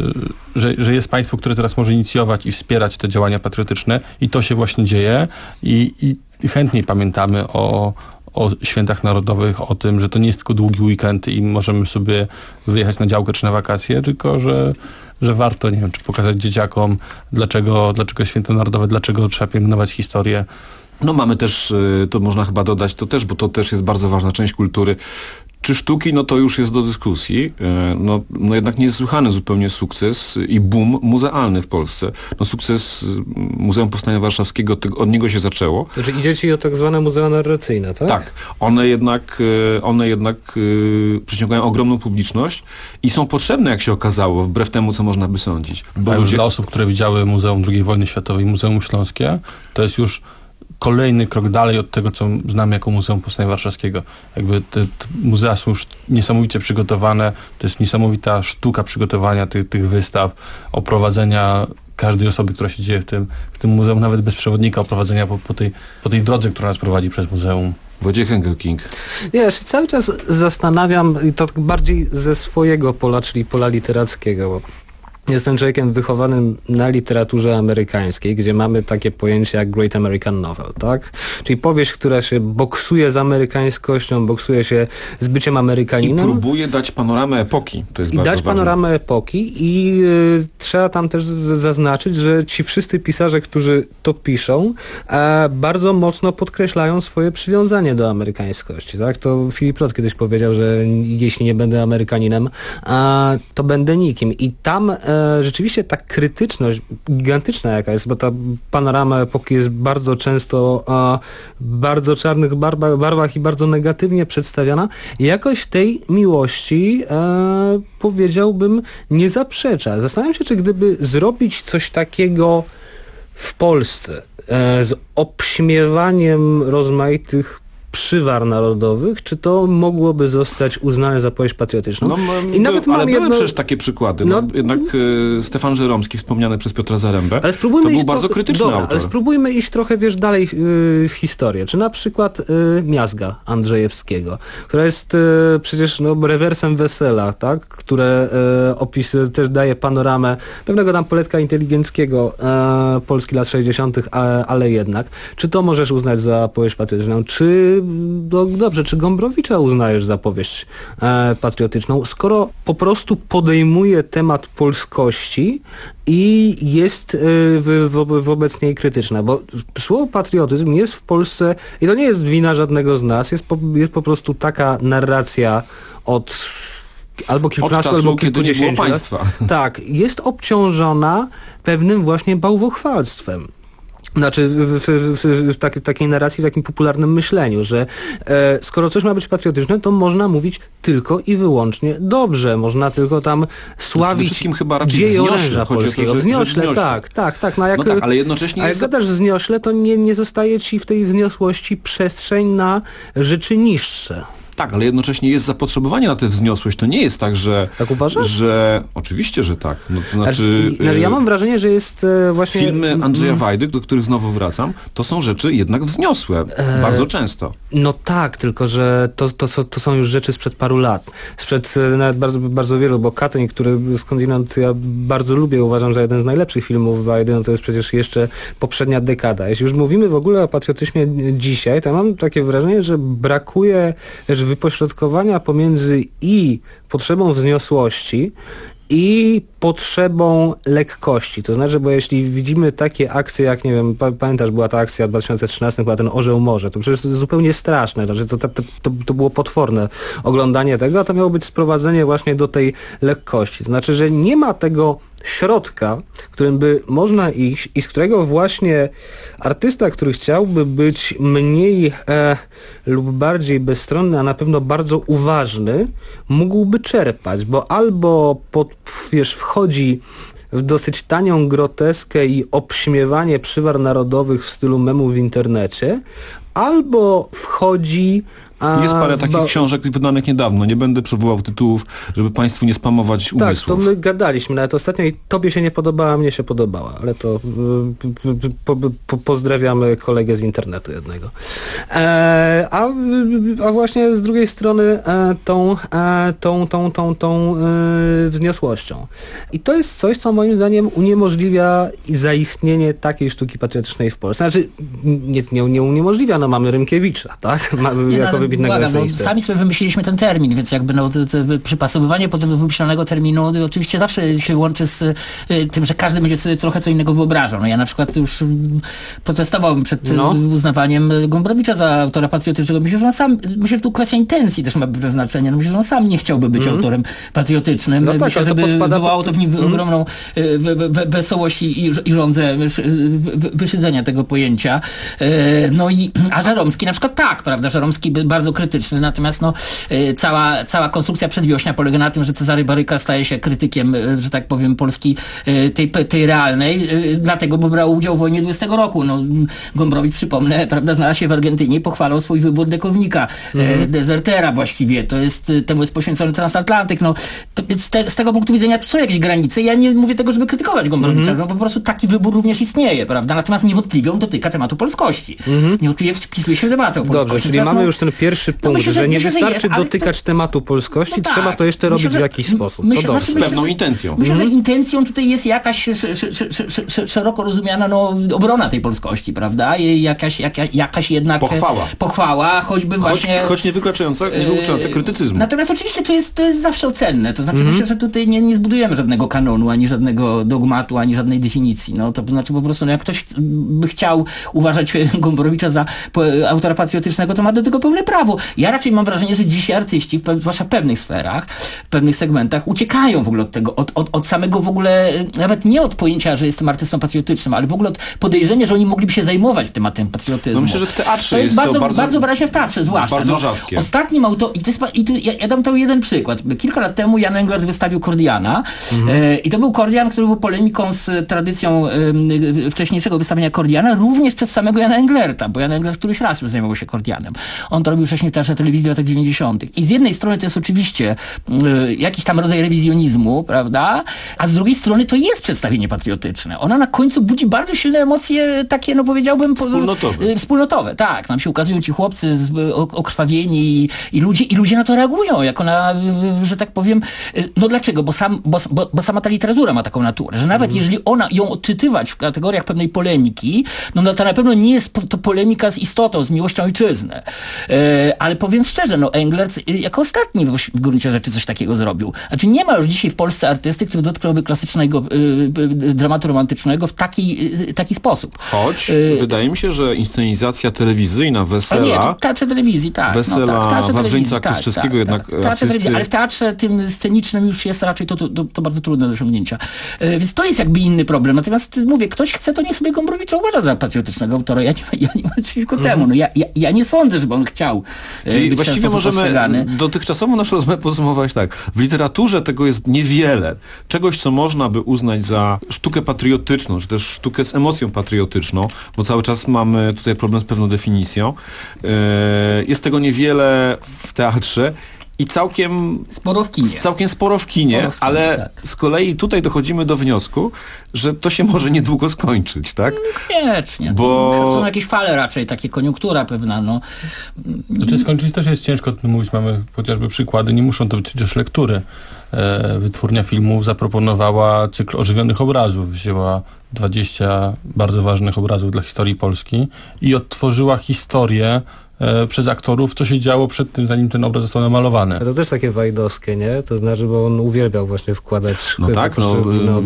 że, że jest państwo, które teraz może inicjować i wspierać te działania patriotyczne i to się właśnie dzieje i, i chętniej pamiętamy o o świętach narodowych, o tym, że to nie jest tylko długi weekend i możemy sobie wyjechać na działkę czy na wakacje, tylko że, że warto, nie wiem, czy pokazać dzieciakom, dlaczego, dlaczego święto narodowe, dlaczego trzeba pielęgnować historię. No mamy też, to można chyba dodać to też, bo to też jest bardzo ważna część kultury. Czy sztuki, no to już jest do dyskusji. No, no jednak niesłychany zupełnie sukces i boom muzealny w Polsce. No sukces Muzeum Powstania Warszawskiego, od niego się zaczęło. Znaczy idzie ci o tak zwane muzea narracyjne, tak? Tak. One jednak, one jednak przyciągają ogromną publiczność i są potrzebne, jak się okazało, wbrew temu, co można by sądzić. Bo już dla osób, które widziały Muzeum drugiej wojny światowej, Muzeum Śląskie, to jest już kolejny krok dalej od tego, co znamy jako Muzeum Powstania Warszawskiego. Jakby te, te muzea są już niesamowicie przygotowane, to jest niesamowita sztuka przygotowania tych, tych wystaw, oprowadzenia każdej osoby, która się dzieje w tym, w tym muzeum, nawet bez przewodnika, oprowadzenia po, po, tej, po tej drodze, która nas prowadzi przez muzeum. Wojciech Engelking. Ja się cały czas zastanawiam, i to bardziej ze swojego pola, czyli pola literackiego, bo jestem człowiekiem wychowanym na literaturze amerykańskiej, gdzie mamy takie pojęcie jak Great American Novel, tak? Czyli powieść, która się boksuje z amerykańskością, boksuje się z byciem Amerykaninem. I próbuje dać panoramę epoki. To jest I bardzo dać ważne. panoramę epoki i y, trzeba tam też z, zaznaczyć, że ci wszyscy pisarze, którzy to piszą, e, bardzo mocno podkreślają swoje przywiązanie do amerykańskości, tak? To Philip Roth kiedyś powiedział, że jeśli nie będę Amerykaninem, a, to będę nikim. I tam e, rzeczywiście ta krytyczność gigantyczna jaka jest, bo ta panorama epoki jest bardzo często a, w bardzo czarnych barwach, barwach i bardzo negatywnie przedstawiana, jakoś tej miłości e, powiedziałbym nie zaprzecza. Zastanawiam się, czy gdyby zrobić coś takiego w Polsce e, z obśmiewaniem rozmaitych przywar narodowych, czy to mogłoby zostać uznane za powieść patriotyczną? No, I nawet był, mam ale jedno... były przecież takie przykłady. No, no, jednak e, Stefan Żeromski, wspomniany przez Piotra Zarębę, ale spróbujmy to był iść bardzo to... krytyczny Dobra, autor. ale spróbujmy iść trochę, wiesz, dalej w, w historię. Czy na przykład y, Miazga Andrzejewskiego, która jest y, przecież no, rewersem Wesela, tak? Które y, opis też daje panoramę pewnego tam poletka inteligenckiego y, Polski lat sześćdziesiątych, ale, ale jednak. Czy to możesz uznać za powieść patriotyczną? Czy, no, dobrze, czy Gombrowicza uznajesz za powieść y, patriotyczną, skoro po prostu podejmuje temat polskości i jest y, w, wo, wobec niej krytyczna, bo słowo patriotyzm jest w Polsce, i to nie jest wina żadnego z nas, jest po, jest po prostu taka narracja od albo kilkunastu, albo kilkudziesięciu lat. Państwa. Tak, jest obciążona pewnym właśnie bałwochwalstwem. Znaczy w, w, w, w tak, takiej narracji, w takim popularnym myśleniu, że e, skoro coś ma być patriotyczne, to można mówić tylko i wyłącznie dobrze. Można tylko tam sławić chyba dzieje wzniośle, oręża polskiego. To, że, wzniośle, że tak, tak, tak. No, jak, no tak, ale jednocześnie a jak jest... gadasz wzniośle, to nie, nie zostaje ci w tej wzniosłości przestrzeń na rzeczy niższe. Tak, ale jednocześnie jest zapotrzebowanie na tę wzniosłość. To nie jest tak, że... Tak uważasz? Że... Oczywiście, że tak. No, to znaczy, znaczy, ja mam wrażenie, że jest właśnie... Filmy Andrzeja Wajdy, do których znowu wracam, to są rzeczy jednak wzniosłe. E... Bardzo często. No tak, tylko że to, to, to są już rzeczy sprzed paru lat. Sprzed nawet bardzo, bardzo wielu, bo Katyń, który skądinąd ja bardzo lubię, uważam za jeden z najlepszych filmów Wajdy, no to jest przecież jeszcze poprzednia dekada. Jeśli już mówimy w ogóle o patriotyzmie dzisiaj, to mam takie wrażenie, że brakuje... Że wypośrodkowania pomiędzy i potrzebą wzniosłości i potrzebą lekkości. To znaczy, bo jeśli widzimy takie akcje, jak nie wiem, pamiętasz, była ta akcja w dwa tysiące trzynastym, była ten Orzeł Morze, to przecież to jest zupełnie straszne. Znaczy, to, to, to, to było potworne oglądanie tego, a to miało być sprowadzenie właśnie do tej lekkości. To znaczy, że nie ma tego środka, którym by można iść i z którego właśnie artysta, który chciałby być mniej e, lub bardziej bezstronny, a na pewno bardzo uważny, mógłby czerpać, bo albo pod, wiesz, wchodzi w dosyć tanią groteskę i obśmiewanie przywar narodowych w stylu memów w internecie, albo wchodzi... A jest parę takich ba... książek wydanych niedawno. Nie będę przywołał tytułów, żeby państwu nie spamować umysłów. Tak, to my gadaliśmy nawet ostatnio i tobie się nie podobała, mnie się podobała, ale to po, po, pozdrawiamy kolegę z internetu jednego. E, a, a właśnie z drugiej strony e, tą, e, tą, tą, tą, tą e, wzniosłością. I to jest coś, co moim zdaniem uniemożliwia zaistnienie takiej sztuki patriotycznej w Polsce. Znaczy, nie, nie, nie uniemożliwia, no mamy Rymkiewicza, tak? Mamy nie, jako no, błagam, no, sami sobie wymyśliliśmy ten termin, więc jakby no, to, to przypasowywanie potem do wymyślonego terminu to oczywiście zawsze się łączy z y, tym, że każdy będzie sobie trochę co innego wyobrażał. No ja na przykład już mm, protestowałbym przed no. uznawaniem Gombrowicza za autora patriotycznego. Myślę, że on sam, myślę, że tu kwestia intencji też ma znaczenie. No, myślę, że on sam nie chciałby być mm. autorem patriotycznym. No tak, myślę, żeby to wywołało to w nim mm. ogromną y, we, we, wesołość i, i żądzę wyszydzenia tego pojęcia. Y, no i, a Żeromski na przykład tak, prawda, Żeromski bardzo krytyczny, natomiast no, y, cała, cała konstrukcja przedwiośnia polega na tym, że Cezary Baryka staje się krytykiem, y, że tak powiem, Polski y, tej, tej realnej, y, dlatego, bo brał udział w wojnie dwudziestego roku. No, Gombrowicz, przypomnę, prawda, znalazł się w Argentynie i pochwalał swój wybór dekownika, mm. y, dezertera właściwie, to jest, y, temu jest poświęcony Transatlantyk, no, to, z, te, z tego punktu widzenia są jakieś granice. Ja nie mówię tego, żeby krytykować Gombrowicza, mm. no po prostu taki wybór również istnieje, prawda, natomiast niewątpliwie on dotyka tematu polskości. Mm. Niewątpliwie wpisuje się w debatę o polskości. Dobrze, czyli mamy już ten pierwszy punkt, no myślę, że, że nie wystarczy jest, dotykać to... tematu polskości, no tak. Trzeba to jeszcze myślę, robić że... w jakiś sposób. Myślę, to z pewną intencją. Myślę, mm. że intencją tutaj jest jakaś sz, sz, sz, sz, sz, szeroko rozumiana no, obrona tej polskości, prawda? I jakaś, jaka, jakaś jednak... Pochwała. Pochwała, choćby choć, właśnie... Choć nie wykluczająca, nie wykluczająca krytycyzmu. Natomiast oczywiście to jest, to jest zawsze ocenne. To znaczy mm. myślę, że tutaj nie, nie zbudujemy żadnego kanonu, ani żadnego dogmatu, ani żadnej definicji. No, to znaczy po prostu, no, jak ktoś by chciał uważać Gombrowicza za autora patriotycznego, to ma do tego pełne prawo. prawo. Ja raczej mam wrażenie, że dzisiaj artyści, zwłaszcza w pewnych sferach, w pewnych segmentach, uciekają w ogóle od tego, od, od, od samego w ogóle, nawet nie od pojęcia, że jestem artystą patriotycznym, ale w ogóle od podejrzenia, że oni mogliby się zajmować tematem patriotyzmu. No myślę, że w teatrze to jest, jest bardzo, to bardzo, bardzo wyraźnie w teatrze, zwłaszcza. Bardzo no, rzadkie. Ostatnim auto, i, to jest, i tu, ja, ja dam to jeden przykład. Kilka lat temu Jan Englert wystawił Kordiana mhm. e, i to był Kordian, który był polemiką z tradycją e, wcześniejszego wystawienia Kordiana, również przez samego Jana Englerta, bo Jan Englert któryś raz już zajmował się Kordianem. On to robił wcześniej w teatrze telewizji w latach dziewięćdziesiątych. I z jednej strony to jest oczywiście e, jakiś tam rodzaj rewizjonizmu, prawda? A z drugiej strony to jest przedstawienie patriotyczne. Ona na końcu budzi bardzo silne emocje takie, no powiedziałbym... Wspólnotowe. E, wspólnotowe, tak. Nam się ukazują ci chłopcy z, o, okrwawieni i, i ludzie, i ludzie na to reagują, jako na, że tak powiem, no dlaczego? Bo, sam, bo, bo, bo sama ta literatura ma taką naturę, że nawet mm. jeżeli ona ją odczytywać w kategoriach pewnej polemiki, no, no to na pewno nie jest to polemika z istotą, z miłością ojczyzny. E, ale powiem szczerze, no Englert jako ostatni w, w gruncie rzeczy coś takiego zrobił. Znaczy nie ma już dzisiaj w Polsce artysty, który dotknąłby klasycznego y, y, dramatu romantycznego w taki, y, taki sposób. Choć y, wydaje mi się, że inscenizacja telewizyjna, Wesela... Nie, to w teatrze telewizji, tak. Wesela no, tak, Wawrzyńca Kruszczyckiego tak, jednak... Tak, tak. Teatrze artysty... ale w teatrze tym scenicznym już jest raczej to, to, to, to bardzo trudne do osiągnięcia. E, więc to jest jakby inny problem. Natomiast mówię, ktoś chce, to niech sobie Gombrowicza uważa za patriotycznego autora. Ja nie, ja nie mam przeciwko mm. temu. No, ja, ja, ja nie sądzę, żeby on chciał e, Czyli być właściwie możemy postrzegany. Dotychczasową naszą rozmowę podsumować tak. W literaturze tego jest niewiele. Czegoś, co można by uznać za sztukę patriotyczną, czy też sztukę z emocją patriotyczną, bo cały czas mamy tutaj problem z pewną definicją. E, jest tego niewiele w teatrze. I całkiem sporo w kinie, całkiem sporo w kinie, sporo w kinie ale tak. Z kolei tutaj dochodzimy do wniosku, że to się może niedługo skończyć, tak? Niekoniecznie. Bo to są jakieś fale raczej, takie koniunktura pewna, no. Znaczy skończyć też jest ciężko o tym mówić, mamy chociażby przykłady, nie muszą to być też lektury. E, Wytwórnia Filmów zaproponowała cykl ożywionych obrazów, wzięła dwadzieścia bardzo ważnych obrazów dla historii Polski i odtworzyła historię przez aktorów, co się działo przed tym, zanim ten obraz został namalowany. A to też takie wajdowskie, nie? To znaczy, bo on uwielbiał właśnie wkładać no tak, no,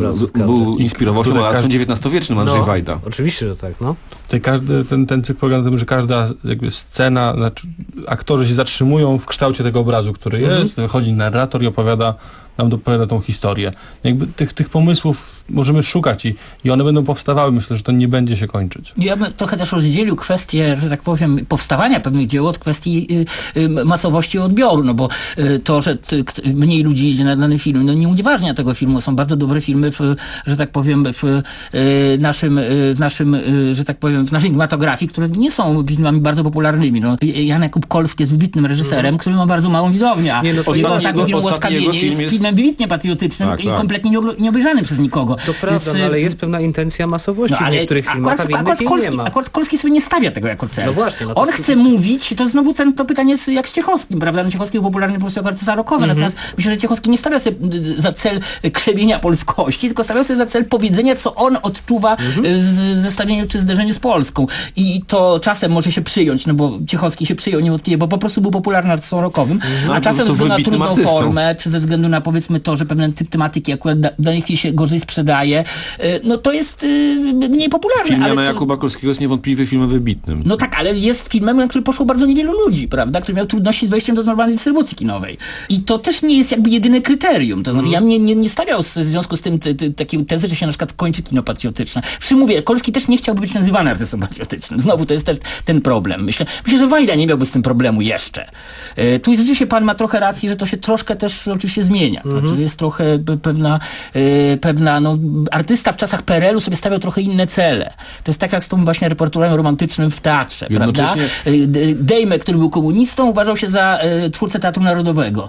był inspirował się malarstwem dziewiętnastowiecznym Andrzej no, Wajda. Oczywiście, że tak, no. Tutaj każdy, ten, ten cykl polega na tym, że każda jakby scena, znaczy aktorzy się zatrzymują w kształcie tego obrazu, który mhm. jest, wychodzi narrator i opowiada nam dopowiada tą historię. Jakby tych, tych pomysłów możemy szukać i, i one będą powstawały. Myślę, że to nie będzie się kończyć. Ja bym trochę też rozdzielił kwestię, że tak powiem, powstawania pewnych dzieł od kwestii y, y, masowości odbioru, no bo y, to, że ty, mniej ludzi idzie na dany film, no nie unieważnia tego filmu. Są bardzo dobre filmy, w, że tak powiem, w y, naszym, y, w naszym y, że tak powiem, w naszej kinematografii, które nie są filmami bardzo popularnymi. No, Jan Jakub Kolski jest wybitnym reżyserem, mm. który ma bardzo małą widownię. Nie, no, ostatni, ostatni film Łaskawienie jest filmem wybitnie patriotycznym tak, i tak. kompletnie nieobejrzanym przez nikogo. To prawda, no, ale jest pewna intencja masowości no, w niektórych filmach, a w innych Kolski, nie ma. Akurat Kolski sobie nie stawia tego jako cel. No właśnie. No On to chce to... mówić, to znowu ten, to pytanie jest jak z Ciechowskim, prawda? No, Ciechowski był popularny po prostu jako artysta rockowy, mm-hmm. natomiast myślę, że Ciechowski nie stawia sobie za cel krzewienia polskości, tylko stawiał sobie za cel powiedzenia, co on odczuwa mm-hmm. z zestawieniu czy zderzeniu z Polską. I to czasem może się przyjąć, no bo Ciechowski się przyjął niewątpliwie, bo po prostu był popularnym artystą rockowym, mm-hmm. a czasem ze względu na trudną artystą. formę, czy ze względu na powiedzmy to, że pewien typ tematyki akurat w danej chwili się gorzej sprzedaje, no to jest mniej popularne. Film Jana ale to... Jakuba Kolskiego jest niewątpliwie filmem wybitnym. No tak, ale jest filmem, na który poszło bardzo niewielu ludzi, prawda, który miał trudności z wejściem do normalnej dystrybucji kinowej. I to też nie jest jakby jedyne kryterium. To znaczy, mm. ja mnie nie, nie stawiał w związku z tym t, t, takiej tezy, że się na przykład kończy kino patriotyczne. Przy mówię, Kolski też nie chciałby być nazywany artystą patriotycznym. Znowu to jest też ten problem. Myślę, myślę, że Wajda nie miałby z tym problemu jeszcze. E, tu rzeczywiście pan ma trochę racji, że to się troszkę też oczywiście zmienia. To mm-hmm. znaczy jest trochę pewna, e, pewna no, artysta w czasach P R L u sobie stawiał trochę inne cele. To jest tak jak z tą właśnie repertuarem romantycznym w teatrze, prawda? Dejme, który był komunistą, uważał się za e, twórcę Teatru Narodowego.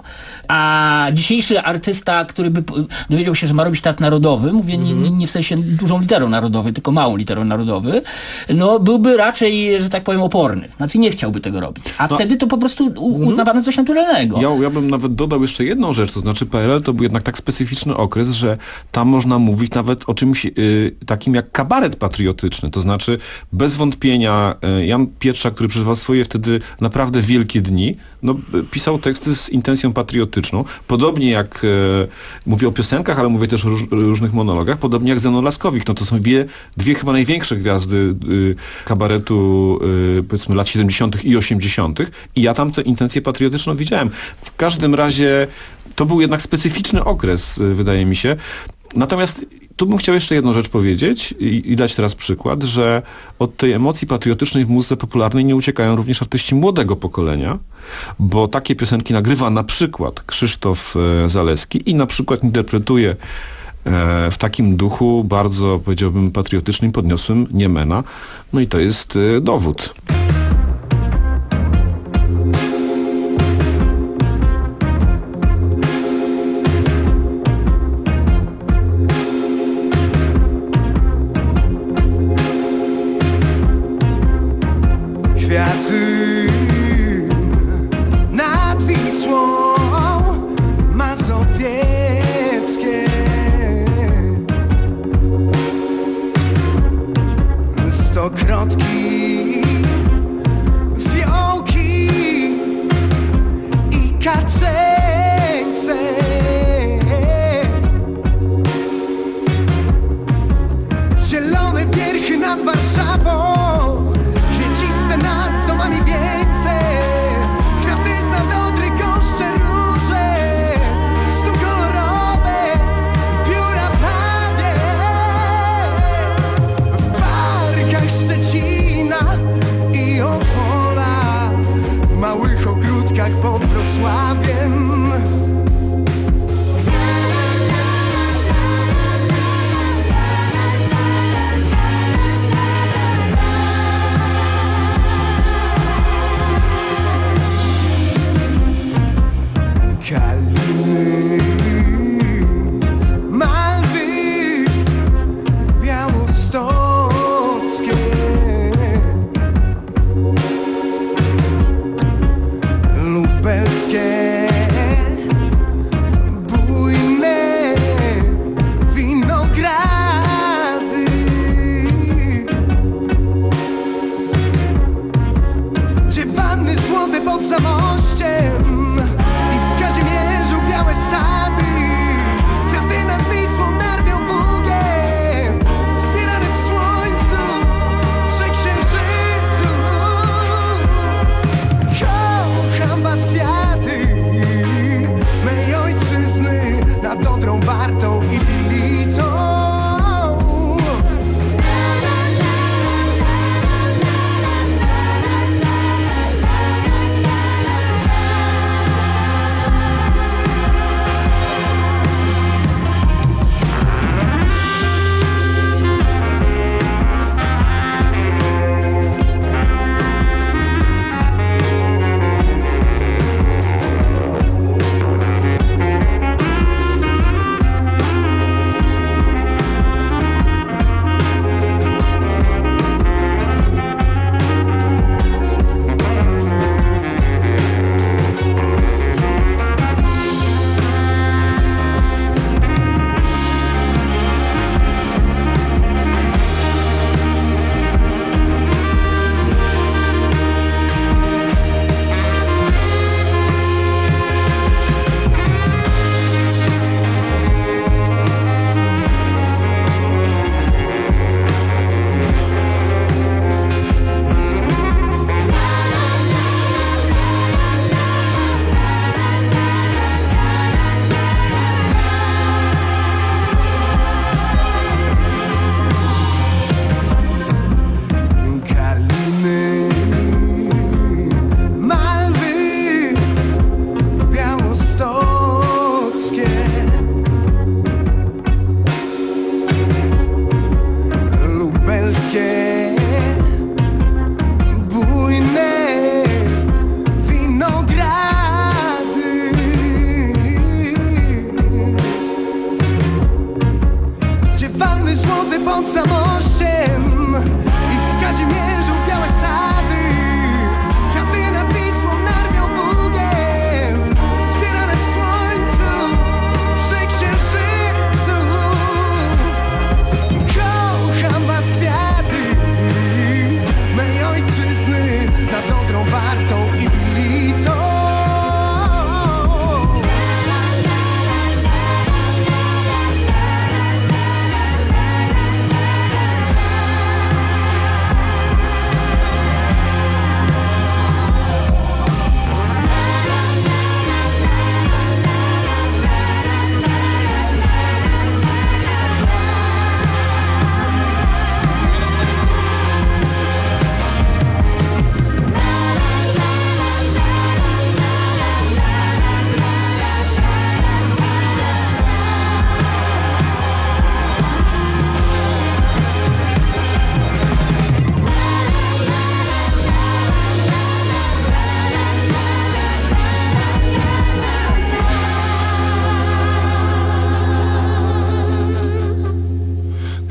A dzisiejszy artysta, który by dowiedział się, że ma robić teatr narodowy, mówię nie, nie, nie w sensie dużą literą narodowy, tylko małą literą narodowy, no byłby raczej, że tak powiem, oporny. Znaczy nie chciałby tego robić. A no. wtedy to po prostu u, uznawano coś naturalnego. Ja, ja bym nawet dodał jeszcze jedną rzecz, to znaczy P R L to był jednak tak specyficzny okres, że tam można mówić mówić nawet o czymś y, takim jak kabaret patriotyczny. To znaczy bez wątpienia y, Jan Pietrzak, który przeżywał swoje wtedy naprawdę wielkie dni, no, pisał teksty z intencją patriotyczną. Podobnie jak, y, mówię o piosenkach, ale mówię też o róż, różnych monologach, podobnie jak Zenon Laskowik. No to są dwie, dwie chyba największe gwiazdy y, kabaretu y, powiedzmy lat siedemdziesiątych i osiemdziesiątych i ja tam tę intencję patriotyczną widziałem. W każdym razie to był jednak specyficzny okres, wydaje mi się. Natomiast tu bym chciał jeszcze jedną rzecz powiedzieć i, i dać teraz przykład, że od tej emocji patriotycznej w muzyce popularnej nie uciekają również artyści młodego pokolenia, bo takie piosenki nagrywa na przykład Krzysztof Zaleski i na przykład interpretuje w takim duchu bardzo, powiedziałbym, patriotycznym, podniosłym Niemena. No i to jest dowód. Kwiaty nad Wisłą mazowieckie, stokrotki, fiołki i kaceńce, zielone wierchy nad Warszawą, nad domami wieńce, kwiaty z nawodry, goszcze, róże, stu kolorowe, pióra pawie. W parkach Szczecina i Opola, w małych ogródkach pod Wrocławiem. Kaliny, Malwy, białostockie, lubelskie, bujne winogrady, dziewanny złote pod Zamościem, białe sady, kwiaty nad Wisłą narwią bugiem, zbierane w słońcu, przy księżycu. Kocham was kwiaty, mej ojczyzny, nad Odrą, Wartą i Pilicą.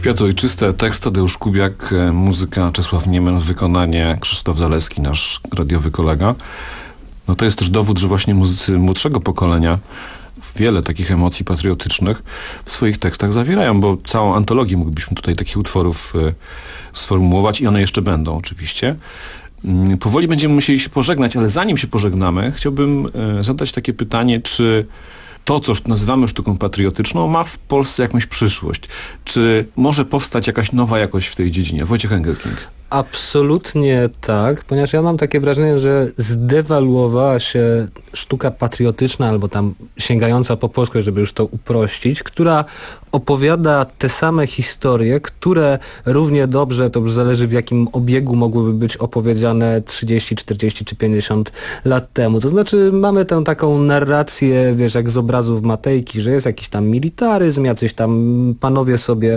Kwiaty ojczyste, tekst Tadeusz Kubiak, muzyka Czesław Niemen, wykonanie Krzysztof Zaleski, nasz radiowy kolega. No to jest też dowód, że właśnie muzycy młodszego pokolenia wiele takich emocji patriotycznych w swoich tekstach zawierają, bo całą antologię moglibyśmy tutaj takich utworów y, sformułować i one jeszcze będą oczywiście. Y, powoli będziemy musieli się pożegnać, ale zanim się pożegnamy, chciałbym y, zadać takie pytanie, czy to, co nazywamy sztuką patriotyczną, ma w Polsce jakąś przyszłość? Czy może powstać jakaś nowa jakość w tej dziedzinie? Wojciech Engelking. Absolutnie tak, ponieważ ja mam takie wrażenie, że zdewaluowała się sztuka patriotyczna, albo tam sięgająca po polsku, żeby już to uprościć, która opowiada te same historie, które równie dobrze, to już zależy w jakim obiegu, mogłyby być opowiedziane trzydzieści, czterdzieści czy pięćdziesiąt lat temu. To znaczy mamy tę taką narrację, wiesz, jak z obrazów Matejki, że jest jakiś tam militaryzm, jacyś tam panowie sobie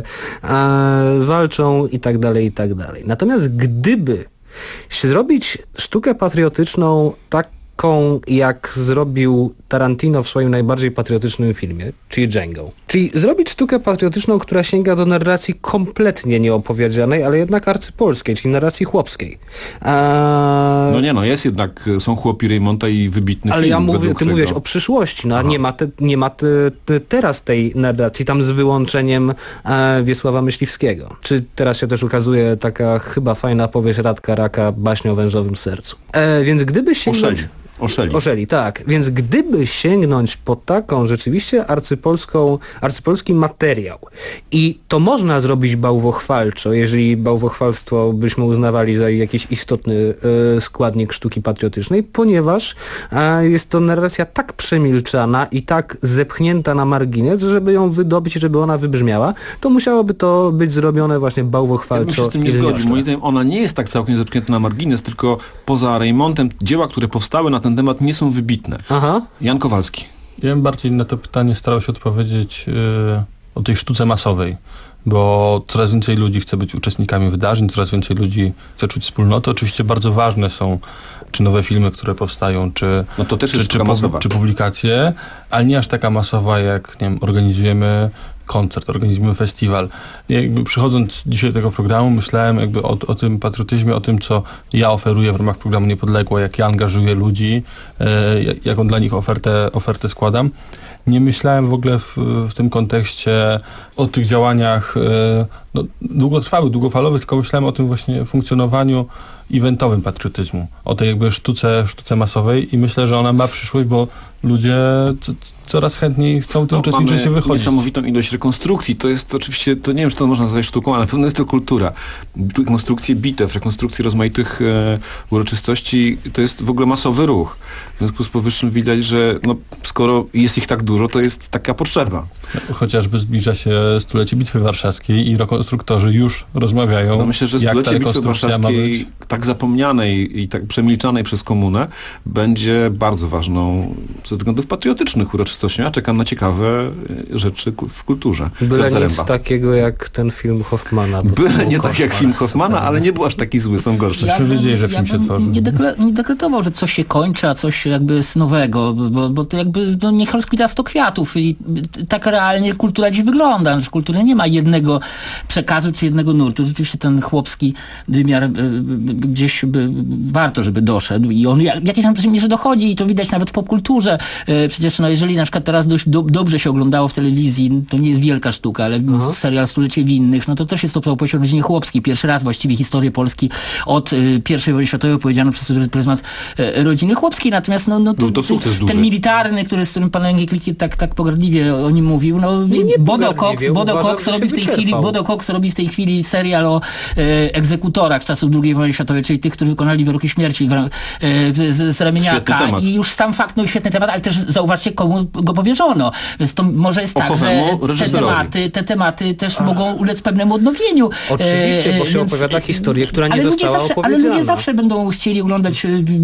e, walczą i tak dalej, i tak dalej. Natomiast gdyby zrobić sztukę patriotyczną taką, jak zrobił Tarantino w swoim najbardziej patriotycznym filmie, czyli Django. Czyli zrobić sztukę patriotyczną, która sięga do narracji kompletnie nieopowiedzianej, ale jednak arcypolskiej, czyli narracji chłopskiej. A... No nie no, jest jednak, są chłopi Reymonta i wybitny ale film. Ale ja mówię, ty którego... mówiłeś o przyszłości, no a nie ma, te, nie ma te, te, teraz tej narracji, tam z wyłączeniem e, Wiesława Myśliwskiego. Czy teraz się też ukazuje taka chyba fajna powieść Radka Raka, Baśń o wężowym sercu. E, więc gdyby sięgnąć... Oszeli. Oszeli. Oszeli, tak. Więc gdyby sięgnąć po taką rzeczywiście arcypolską, arcypolski materiał i to można zrobić bałwochwalczo, jeżeli bałwochwalstwo byśmy uznawali za jakiś istotny e, składnik sztuki patriotycznej, ponieważ e, jest to narracja tak przemilczana i tak zepchnięta na margines, żeby ją wydobyć, żeby ona wybrzmiała, to musiałoby to być zrobione właśnie bałwochwalczo. Ja bym się z tym nie zgodził. Moim zdaniem ona nie jest tak całkiem zepchnięta na margines, tylko poza Reymontem dzieła, które powstały na ten temat, nie są wybitne. Aha. Jan Kowalski. Ja bym bardziej na to pytanie starał się odpowiedzieć yy, o tej sztuce masowej, bo coraz więcej ludzi chce być uczestnikami wydarzeń, coraz więcej ludzi chce czuć wspólnotę. Oczywiście bardzo ważne są czy nowe filmy, które powstają, czy, no to też czy, jest czy, masowa. czy publikacje, ale nie aż taka masowa, jak nie wiem, organizujemy koncert, organizujemy festiwal. Jakby przychodząc dzisiaj do tego programu, myślałem jakby o, o tym patriotyzmie, o tym, co ja oferuję w ramach programu Niepodległa, jak ja angażuję ludzi, e, jaką dla nich ofertę, ofertę składam. Nie myślałem w ogóle w, w tym kontekście o tych działaniach e, no, długotrwałych, długofalowych, tylko myślałem o tym właśnie funkcjonowaniu eventowym patriotyzmu, o tej jakby sztuce, sztuce masowej i myślę, że ona ma przyszłość, bo ludzie c- coraz chętniej chcą w tym no, uczestniczyć się wychodzić. Niesamowitą ilość rekonstrukcji. To jest oczywiście, to nie wiem, czy to można nazwać sztuką, ale na pewno jest to kultura. Rekonstrukcje bitew, rekonstrukcje rozmaitych e, uroczystości, to jest w ogóle masowy ruch. W związku z powyższym widać, że no, skoro jest ich tak dużo, to jest taka potrzeba. No, chociażby zbliża się stulecie Bitwy Warszawskiej i rekonstruktorzy już rozmawiają. No myślę, że stulecie Bitwy Warszawskiej, tak zapomnianej i tak przemilczanej przez komunę, będzie bardzo ważną ze względów patriotycznych uroczystością. Ja czekam na ciekawe rzeczy w kulturze. Byle nic takiego jak ten film Hoffmana. Byle nie tak jak film Hoffmana, ale nie był aż taki zły, są gorsze. Ja bym, wiedzieli, że film ja się tworzy. Nie, dekle, nie dekretował, że coś się kończy, a coś jakby jest nowego, bo, bo to jakby no, niech rozkwita sto kwiatów i tak realnie kultura dziś wygląda, że kultura nie ma jednego przekazu czy jednego nurtu. Rzeczywiście ten chłopski wymiar y, y, gdzieś by, warto, żeby doszedł i on jak, jakieś tam coś mierze dochodzi i to widać nawet w popkulturze. Y, przecież no, jeżeli na przykład teraz dość do, dobrze się oglądało w telewizji, to nie jest wielka sztuka, ale Aha. serial Stulecie Winnych, no to też jest to opowieść o rodzinie Chłopskiej. Pierwszy raz właściwie historię Polski od y, pierwszej wojny światowej opowiedziano przez pryzmat y, rodziny Chłopskiej. Natomiast no, no, to, to sukces ten duży. militarny, który, z którym pan Engelking tak, tak pogardliwie o nim mówił, no Bodo Cox, Bodo Cox robi w tej chwili Bodo Cox robi w tej chwili serial o e, egzekutorach z czasów drugiej wojny światowej, czyli tych, którzy wykonali wyroki śmierci w, e, z, z ramieniaka i już sam fakt, no świetny temat, ale też zauważcie, komu go powierzono. Więc to może jest tak, że te tematy, te tematy też A. mogą ulec pewnemu odnowieniu. Oczywiście, bo się więc, opowiada historię, która nie została zawsze, opowiedziana. Ale ludzie zawsze będą chcieli oglądać,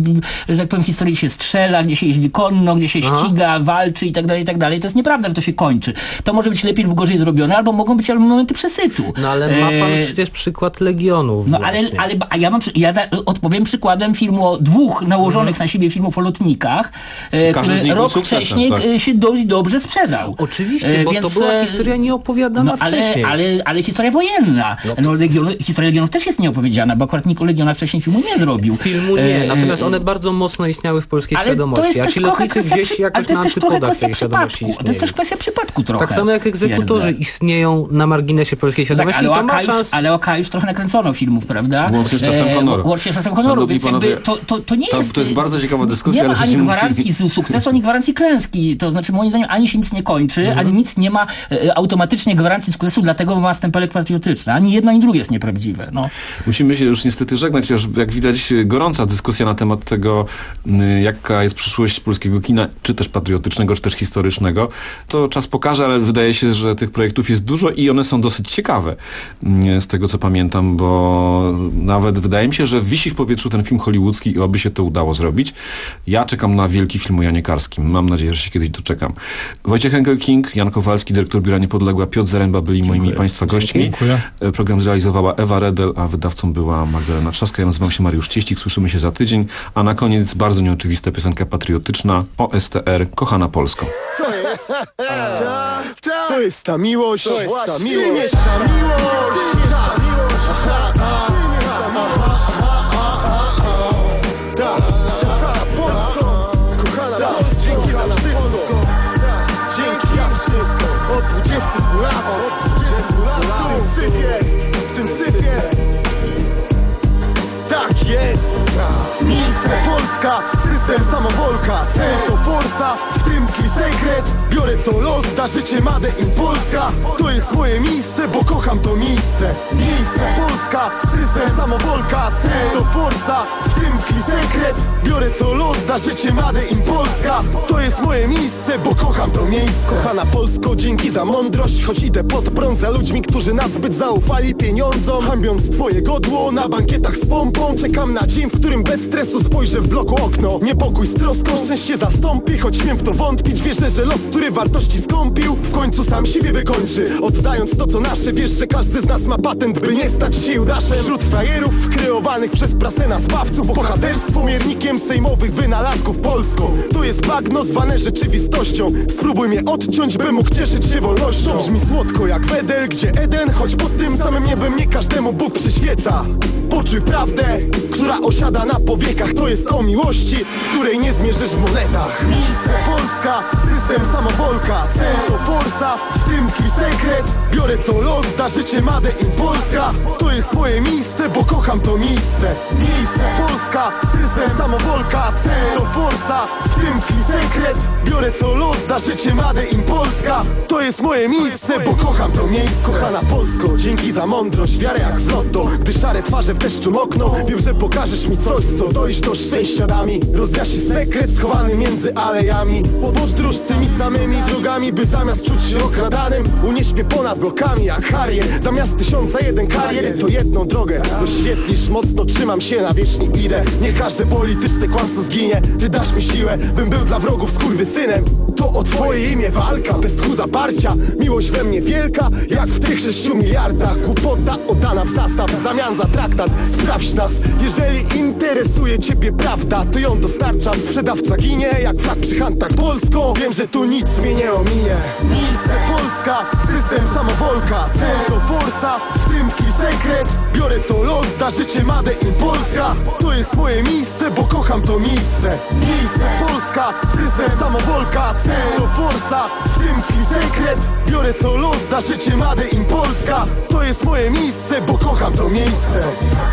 że tak powiem, historię, gdzie się strzela, gdzie się jeździ konno, gdzie się Aha. ściga, walczy i tak dalej, i tak dalej. To jest nieprawda, że to się kończy. To może być lepiej lub gorzej zrobione, albo mogą być momenty przesytu. No ale ma pan e... przecież przykład Legionów No ale, ale a ja mam, ja Ja da, odpowiem przykładem filmu o dwóch nałożonych na siebie filmów o lotnikach, e, który rok wcześniej tak. się dość dobrze sprzedał. Oczywiście, e, bo więc, to była historia nieopowiadana no, ale, wcześniej. Ale, ale historia wojenna. No to... no, Legion, historia Legionów też jest nieopowiedziana, bo akurat nikt o Legionach wcześniej filmu nie zrobił. Filmu nie, e, natomiast one bardzo mocno istniały w polskiej ale świadomości. To jest a też ci trochę lotnicy kwestia, gdzieś jakoś na antypodach tej świadomości istnieli. To jest też kwestia przypadku trochę. Tak samo jak egzekutorzy jednak istnieją na marginesie polskiej świadomości. Tak, ale, to ma Kajusz, szans... ale o Kajusz trochę nakręcono filmów, prawda? Łącznie z czasem honoru. Łącznie z czasem honoru, więc jakby to, to, to nie to, jest... To jest bardzo ciekawa dyskusja. Nie ma ale ani gwarancji musimy... sukcesu, ani gwarancji klęski. To znaczy moim zdaniem ani się nic nie kończy, mhm. ani nic nie ma e, automatycznie gwarancji sukcesu, dlatego ma stempelek patriotyczny. Ani jedno, ani drugie jest nieprawdziwe. No. Musimy się już niestety żegnać, aż jak widać gorąca dyskusja na temat tego, jaka jest przyszłość polskiego kina, czy też patriotycznego, czy też historycznego. To czas pokaże, ale wydaje się, że tych projektów jest dużo i one są dosyć ciekawe, z tego co pamiętam, bo nawet wydaje mi się, że wisi w powietrzu ten film hollywoodzki i oby się to udało zrobić. Ja czekam na wielki film o Janie Karskim. Mam nadzieję, że się kiedyś doczekam. Wojciech Henkel-King, Jan Kowalski, dyrektor Biura Niepodległa, Piotr Zaręba byli Dziękuję. moimi Państwa gośćmi. Dziękuję. Program zrealizowała Ewa Redel, a wydawcą była Magdalena Trzaska. Ja nazywam się Mariusz Cieścik. Słyszymy się za tydzień. A na koniec bardzo nieoczywista piosenka patriotyczna o S T R Kochana Polsko. Co jest? Ta, ta. To jest ta miłość. To jest ta miłość. Tym jest ta miłość. Ta miłość. Aha, aha, aha, aha, aha. Ta, kochana Polsko. Kochana Polsko. Dzięki za wszystko. Dzięki za wszystko. Od dwudziestu dwóch lat. Od dwudziestu lat. W tym sypie. W tym sypie. Tak jest. Miejsce Polska, system samowolka, cel to forsa, w tym tkwi sekret. Biorę co los, da życie Made in Polska. To jest moje miejsce, bo kocham to miejsce. Miejsce Polska, system samowolka, cel to forsa, w tym tkwi sekret. Biorę co los, da życie Made in Polska. To jest moje miejsce, bo kocham to miejsce. Kochana Polsko, dzięki za mądrość, choć idę pod prąd za ludźmi, którzy nazbyt zaufali pieniądzom. Hańbiąc twoje godło na bankietach z pompą, czekam na dzień, w którym bez stresu spojrzę w bloku okno. Niepokój z troską szczęście zastąpi, choć śmiem w to wątpić. Wierzę, że los, który wartości skąpił, w końcu sam siebie wykończy. Oddając to co nasze, wiesz, że każdy z nas ma patent, by nie stać się Judaszem. Wśród frajerów kreowanych przez prasę na zbawców, bohaterstwo miernikiem sejmowych wynalazków Polsko. To jest bagno zwane rzeczywistością. Spróbuj mnie odciąć, by mógł cieszyć się wolnością. Brzmi słodko jak Wedel, gdzie Eden, choć pod tym samym niebem nie każdemu Bóg przyświeca. Poczuj prawdę, która osiada na powiekach. To jest o miłości, której nie zmierzysz w monetach. Miejsce Polska, system samowolka, cel to forsa, w tym tkwi sekret. Biorę co los, da życie Made in Polska. To jest moje miejsce, bo kocham to miejsce. Miejsce Polska, system samowolka, cel to forsa, w tym tkwi sekret. Biorę co los, da życie Made in Polska. To jest moje miejsce, bo kocham to miejsce. Kochana Polsko, dzięki za mądrość, wiarę jak w lotto. Gdy szare twarze w deszczu mokną, wiem, że pokażesz mi coś, co dojść do szczęścia da mi. Rozjaśni sekret schowany między alejami. Podróż tymi samymi drogami, by zamiast czuć się okradanym, unieś mnie ponad blokami jak Harrier. Zamiast tysiąca jeden karier, to jedną drogę doświetlisz. Mocno trzymam się, na wierzchni idę. Niech każde polityczne kłamstwo zginie. Ty dasz mi siłę, bym był dla wrogów skurwysynem. To o twoje imię walka, bez tchu zaparcia. Miłość we mnie wielka, jak w tych sześciu miliardach. Głupota oddana w zastaw, w zamian za traktat. Sprawdź nas, jeżeli interesuje ciebie prawda, to ją dostarczam. Sprzedawca ginie, jak frak przy hantach Polską. Wiem, że tu nic mnie nie ominie. Miejsce Polska, system samowolka, cel to forsa, w tym tkwi sekret. Biorę co los, da życie Made in Polska. To jest moje miejsce, bo kocham to miejsce. Miejsce Polska, system samowolka, cel to forsa, w tym tkwi sekret. Biorę co los, da życie Made in Polska. To jest moje miejsce, bo kocham to miejsce.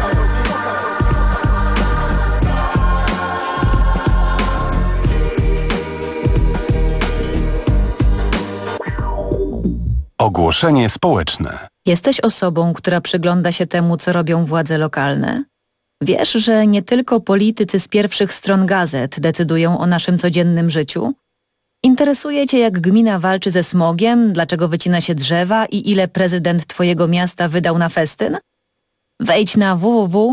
Ogłoszenie społeczne. Jesteś osobą, która przygląda się temu, co robią władze lokalne? Wiesz, że nie tylko politycy z pierwszych stron gazet decydują o naszym codziennym życiu? Interesuje cię, jak gmina walczy ze smogiem, dlaczego wycina się drzewa i ile prezydent twojego miasta wydał na festyn? Wejdź na w w w